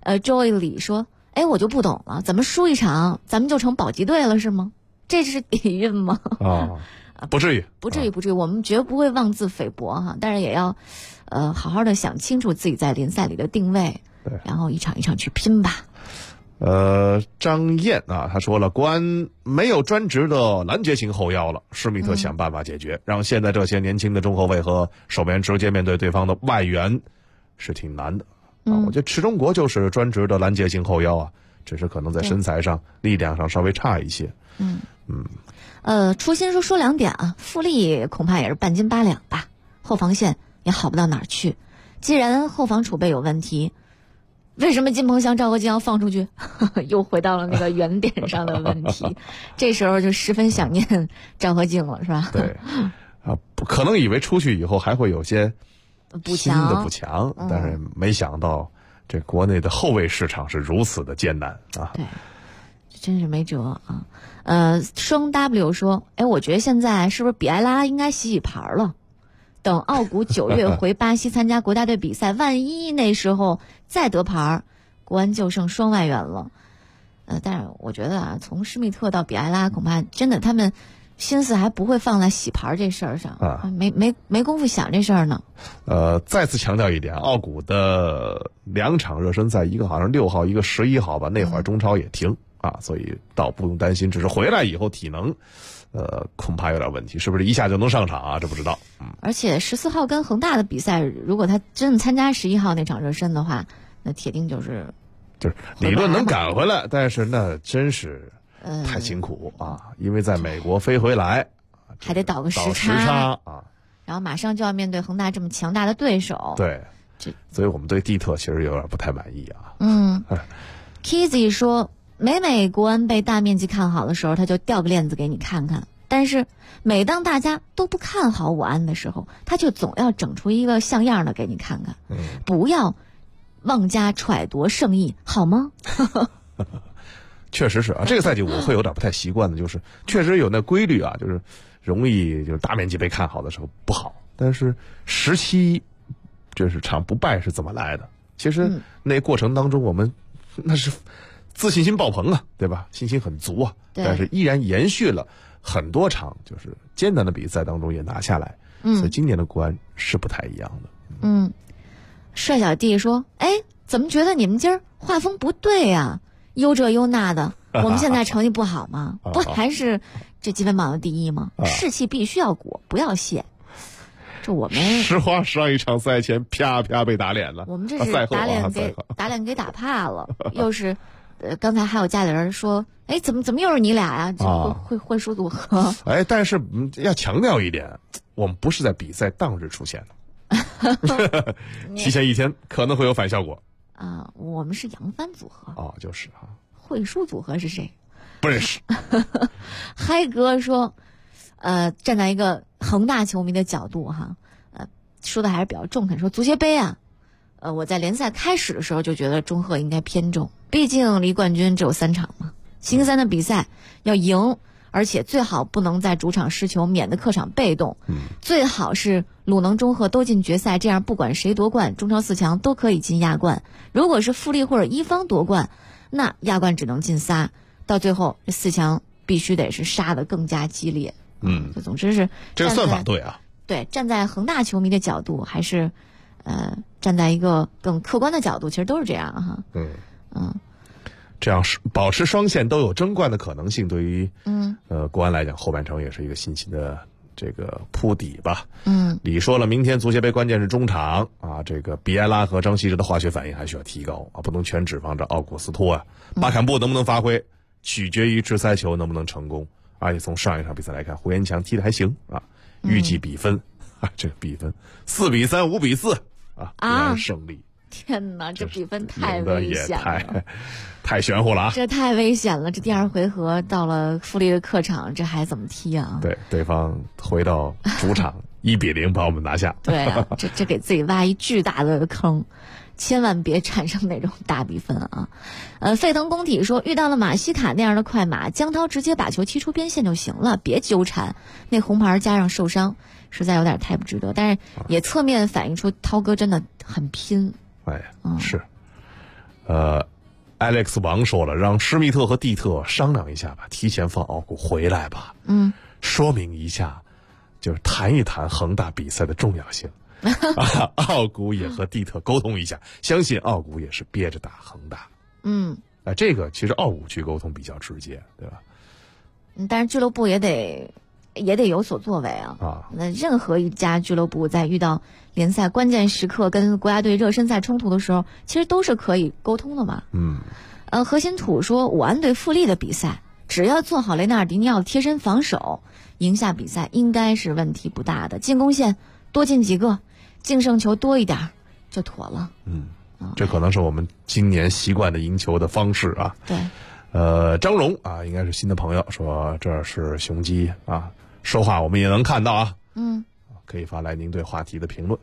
Joy 李说，我就不懂了，怎么输一场咱们就成保级队了是吗？这是底蕴吗？ 不至于， 不至于，我们绝不会妄自菲薄哈，但是也要，好好的想清楚自己在联赛里的定位， 对， 然后一场一场去拼吧。 张燕啊，他说了，国安没有专职的拦截型后腰了，施密特想办法解决，让现在这些年轻的中后卫和守门员直接面对对方的外援，是挺难的我觉得池中国就是专职的拦截型后腰啊，只是可能在身材上、力量上稍微差一些。 初心说2点啊，富力恐怕也是半斤八两吧，后防线也好不到哪儿去。既然后防储备有问题，为什么金鹏翔、赵和金要放出去？又回到了那个原点上的问题。这时候就十分想念赵和静了，是吧？ 对，可能以为出去以后还会有些新的补强，但是没想到这国内的后卫市场是如此的艰难啊！ 对，真是没辙啊！双 W 说，我觉得现在是不是比埃拉应该洗牌了？等奥古9月回巴西参加国家队比赛，万一那时候再得牌，国安就剩双外援了。但是我觉得啊，从施密特到比埃拉，恐怕真的他们心思还不会放在洗牌这事儿上没工夫想这事儿呢。 再次强调一点，奥古的2场热身赛，一个好像6号，一个11号吧，那会儿中超也停所以倒不用担心，只是回来以后体能恐怕有点问题，是不是一下就能上场啊？这不知道。 而且14号跟恒大的比赛，如果他真的参加11号那场热身的话，那铁定就是理论能赶回来，但是那真是太辛苦因为在美国飞回来还得倒个时差然后马上就要面对恒大这么强大的对手。 对，所以我们对蒂特其实有点不太满意 Kizzy 说，每国安被大面积看好的时候，他就掉个链子给你看看，但是每当大家都不看好我安的时候，他就总要整出一个像样的给你看看，不要妄加揣度圣意，好吗？ 确实是这个赛季我会有点不太习惯的，就是确实有那规律就是容易就是大面积被看好的时候不好，但是17就是场不败是怎么来的？其实那过程当中我们那是自信心爆棚对吧？信心很足但是依然延续了很多场就是艰难的比赛当中也拿下来，所以今年的国安是不太一样的。 帅小弟说，怎么觉得你们今儿画风不对呀？优这优那的，我们现在成绩不好吗？不还是这积分榜的第一吗？士气必须要鼓，不要泄。这我们实话，上一场赛前啪啪被打脸了， 我们这是打脸给打怕了，又是。刚才还有家里人说，怎么又是你俩呀？会输组合。 但是要强调一点，我们不是在比赛当日出现的，提前1天可能会有反效果。 我们是扬帆组合。 就是会输组合是谁？ 不认识。 嗨哥说，站在一个恒大球迷的角度说的还是比较中肯，说足协杯我在联赛开始的时候就觉得中赫应该偏重，毕竟离冠军只有3场嘛。星期三的比赛要赢，而且最好不能在主场失球，免得客场被动。最好是鲁能、中赫都进决赛，这样不管谁夺冠，中超4强都可以进亚冠。如果是富力或者一方夺冠，那亚冠只能进仨，到最后这4强必须得是杀得更加激烈。总之是这个算法对对，站在恒大球迷的角度，还是站在一个更客观的角度，其实都是这样这样保持双线都有争冠的可能性，对于国安来讲，后半程也是一个信心的这个铺底吧。李说了，明天足协杯关键是中场这个比埃拉和张稀哲的化学反应还需要提高不能全指望着奥古斯托巴坎布能不能发挥，取决于掷塞球能不能成功。而且从上一场比赛来看，胡延强踢得还行预计比分这个比分4-3、5-4胜利。 天哪，这比分太危险了， 太玄乎了这太危险了。这第2回合到了富力的客场，这还怎么踢啊？ 对方回到主场1-0把我们拿下。 对这给自己挖一巨大的坑，千万别产生那种大比分沸腾工体说，遇到了马西卡那样的快马，江涛直接把球踢出边线就行了，别纠缠。那红牌加上受伤，实在有点太不值得。但是也侧面反映出涛哥真的很拼。 是 Alex 王说了，让施密特和蒂特商量一下吧，提前放奥古回来吧。说明一下，就是谈一谈恒大比赛的重要性。奥古也和蒂特沟通一下，相信奥古也是憋着打恒大。这个其实奥古去沟通比较直接，对吧？ 但是俱乐部也得有所作为啊。那任何一家俱乐部在遇到联赛关键时刻跟国家队热身赛冲突的时候，其实都是可以沟通的嘛。核心土说，武安对富力的比赛，只要做好雷纳尔迪尼奥的贴身防守，赢下比赛应该是问题不大的。进攻线多进几个，净胜球多一点就妥了。 这可能是我们今年习惯的赢球的方式啊。 对。 张荣啊，应该是新的朋友，说这是雄鸡啊，说话我们也能看到啊。可以发来您对话题的评论。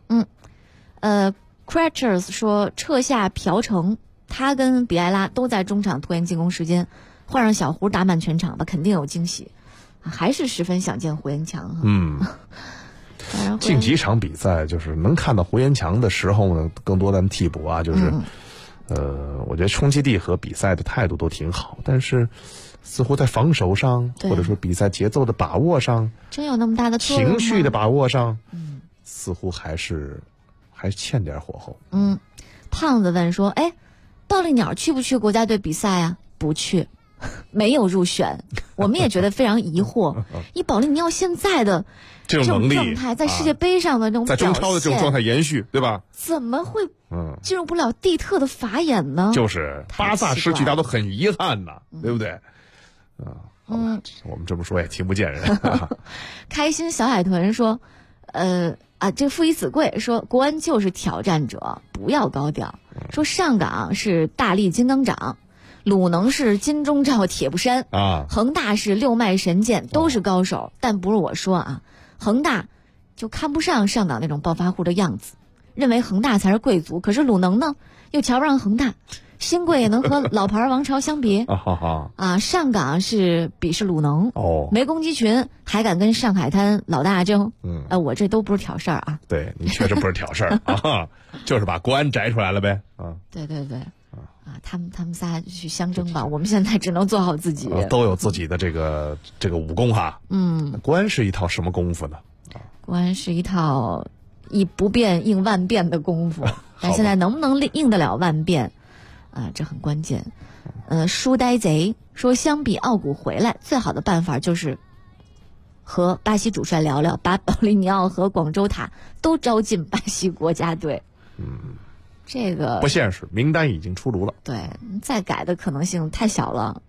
Cratchers 说，撤下朴成，他跟比埃拉都在中场拖延进攻时间，换上小胡打满全场吧，肯定有惊喜。还是十分想见胡延强。 近几场比赛就是能看到胡延强的时候呢，更多的替补啊，就是我觉得冲击力和比赛的态度都挺好，但是似乎在防守上或者说比赛节奏的把握上， 真有那么大的作用吗？ 情绪的把握上，似乎还欠点火候。 胖子问说，暴力鸟去不去国家队比赛啊？不去，没有入选。我们也觉得非常疑惑，以保利尼奥现在的这种能力状态，在世界杯上的这种在中超的这种状态延续，对吧？ 怎么会进入不了蒂特的法眼呢？ 就是巴萨失去他都很遗憾呐，对不对？我们这么说也听不见人。 开心小海豚说，这父以子贵说，国安就是挑战者，不要高调。说上港是大力金刚掌，鲁能是金钟罩铁布衫恒大是六脉神剑，都是高手。但不是我说啊，恒大就看不上上港那种暴发户的样子，认为恒大才是贵族。可是鲁能呢，又瞧不上恒大，新贵也能和老牌王朝相别。上港是鄙视鲁能，没攻击群还敢跟上海滩老大争。我这都不是挑事儿啊。 对，你确实不是挑事儿啊，就是把国安摘出来了呗。 对。他们仨去相争吧，我们现在只能做好自己。 都有自己的这个武功哈。国安是一套什么功夫呢？ 国安是一套以不变应万变的功夫，但现在能不能应得了万变这很关键。书呆贼说，相比奥古回来，最好的办法就是和巴西主帅聊聊，把保利尼奥和广州塔都招进巴西国家队。这个不现实，名单已经出炉了。 对，再改的可能性太小了。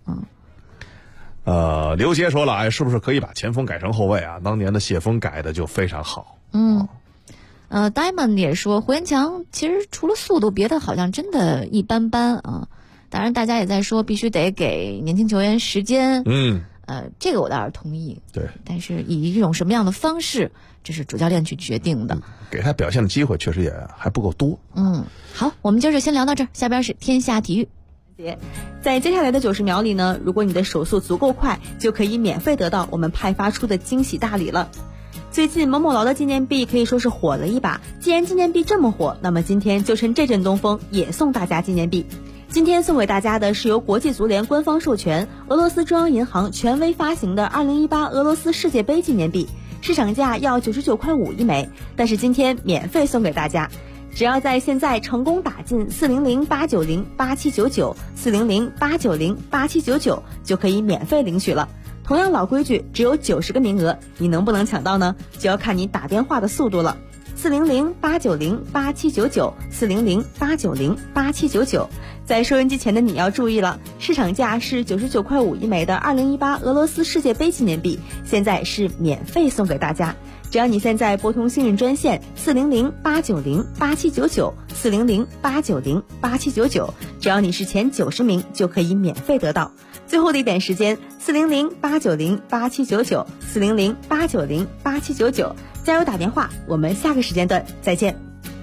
刘杰说了，是不是可以把前锋改成后卫啊？当年的谢峰改的就非常好。 Diamond 也说，胡延强其实除了速度，别的好像真的一般般啊。当然，大家也在说必须得给年轻球员时间。这个我倒是同意。 对， 但是以一种什么样的方式，这是主教练去决定的。 给他表现的机会确实也还不够多。 好，我们今儿就先聊到这儿，下边是天下体育。 在接下来的90秒里呢，如果你的手速足够快，就可以免费得到我们派发出的惊喜大礼了。最近某某劳的纪念币可以说是火了一把，既然纪念币这么火，那么今天就趁这阵东风，也送大家纪念币。今天送给大家的是由国际足联官方授权，俄罗斯中央银行权威发行的2018俄罗斯世界杯纪念币，市场价要99.5块一枚，但是今天免费送给大家。只要在现在成功打进400-890-8799 400-890-8799，就可以免费领取了。同样老规矩，只有90个名额，你能不能抢到呢？就要看你打电话的速度了。400-890-8799 400-890-8799。在收音机前的你要注意了，市场价是99.5块一枚的2018俄罗斯世界杯纪念币，现在是免费送给大家。只要你现在拨通幸运专线400-890-8799 400-890-8799，只要你是前90名就可以免费得到。最后的一点时间，400-890-8799 400-890-8799，加油打电话，我们下个时间段再见。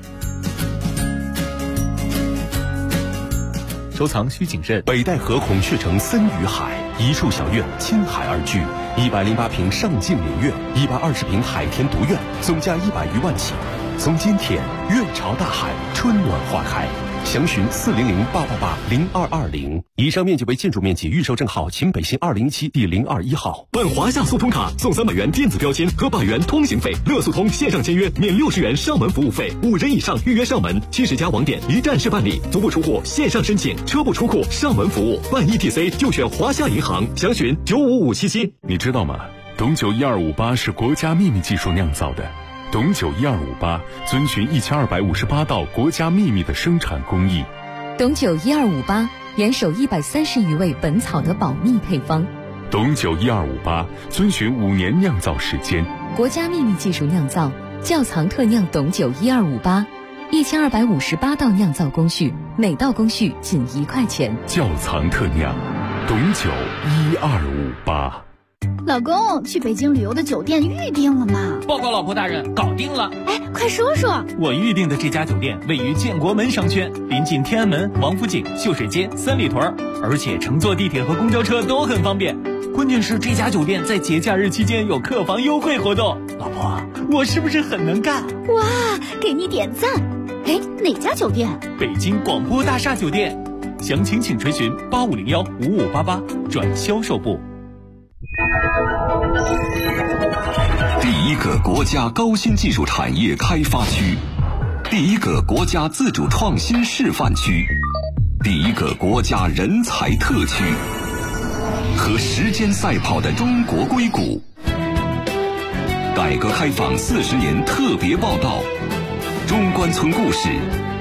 收藏需谨慎。 北戴河孔雀城森与海，一处小院，青海而居，108平上境连院，120平海天独院，总价100余万起。从今天，院朝大海，春暖花开。 详询400-888-0220。以上面积为建筑面积预售证号秦北新2017第021号。 办华夏速通卡送300元电子标签和100元通行费，乐速通线上签约免60元上门服务费，5人以上预约上门，70家网点一站式办理，足不出户线上申请，车不出库上门服务，办 ETC 就选华夏银行，详询95577。 你知道吗？董酒1258是国家秘密技术酿造的。董酒1258遵循1258道国家秘密的生产工艺。 董酒1258严守130余味本草的保密配方。 董酒1258遵循5年酿造时间。 国家秘密技术酿造，窖藏特酿董酒1258，1258道酿造工序，每道工序仅1块钱。 窖藏特酿，董酒1258。 老公，去北京旅游的酒店预定了吗？ 报告老婆大人，搞定了。 哎，快说说。 我预定的这家酒店位于建国门商圈，临近天安门、王府井、秀水街、三里屯，而且乘坐地铁和公交车都很方便。关键是这家酒店在节假日期间有客房优惠活动。老婆，我是不是很能干？ 哇，给你点赞。哎，哪家酒店？ 北京广播大厦酒店。详情请垂询8501-5588转销售部。 第一个国家高新技术产业开发区，第一个国家自主创新示范区，第一个国家人才特区，和时间赛跑的中国硅谷。改革开放40年特别报道，中关村故事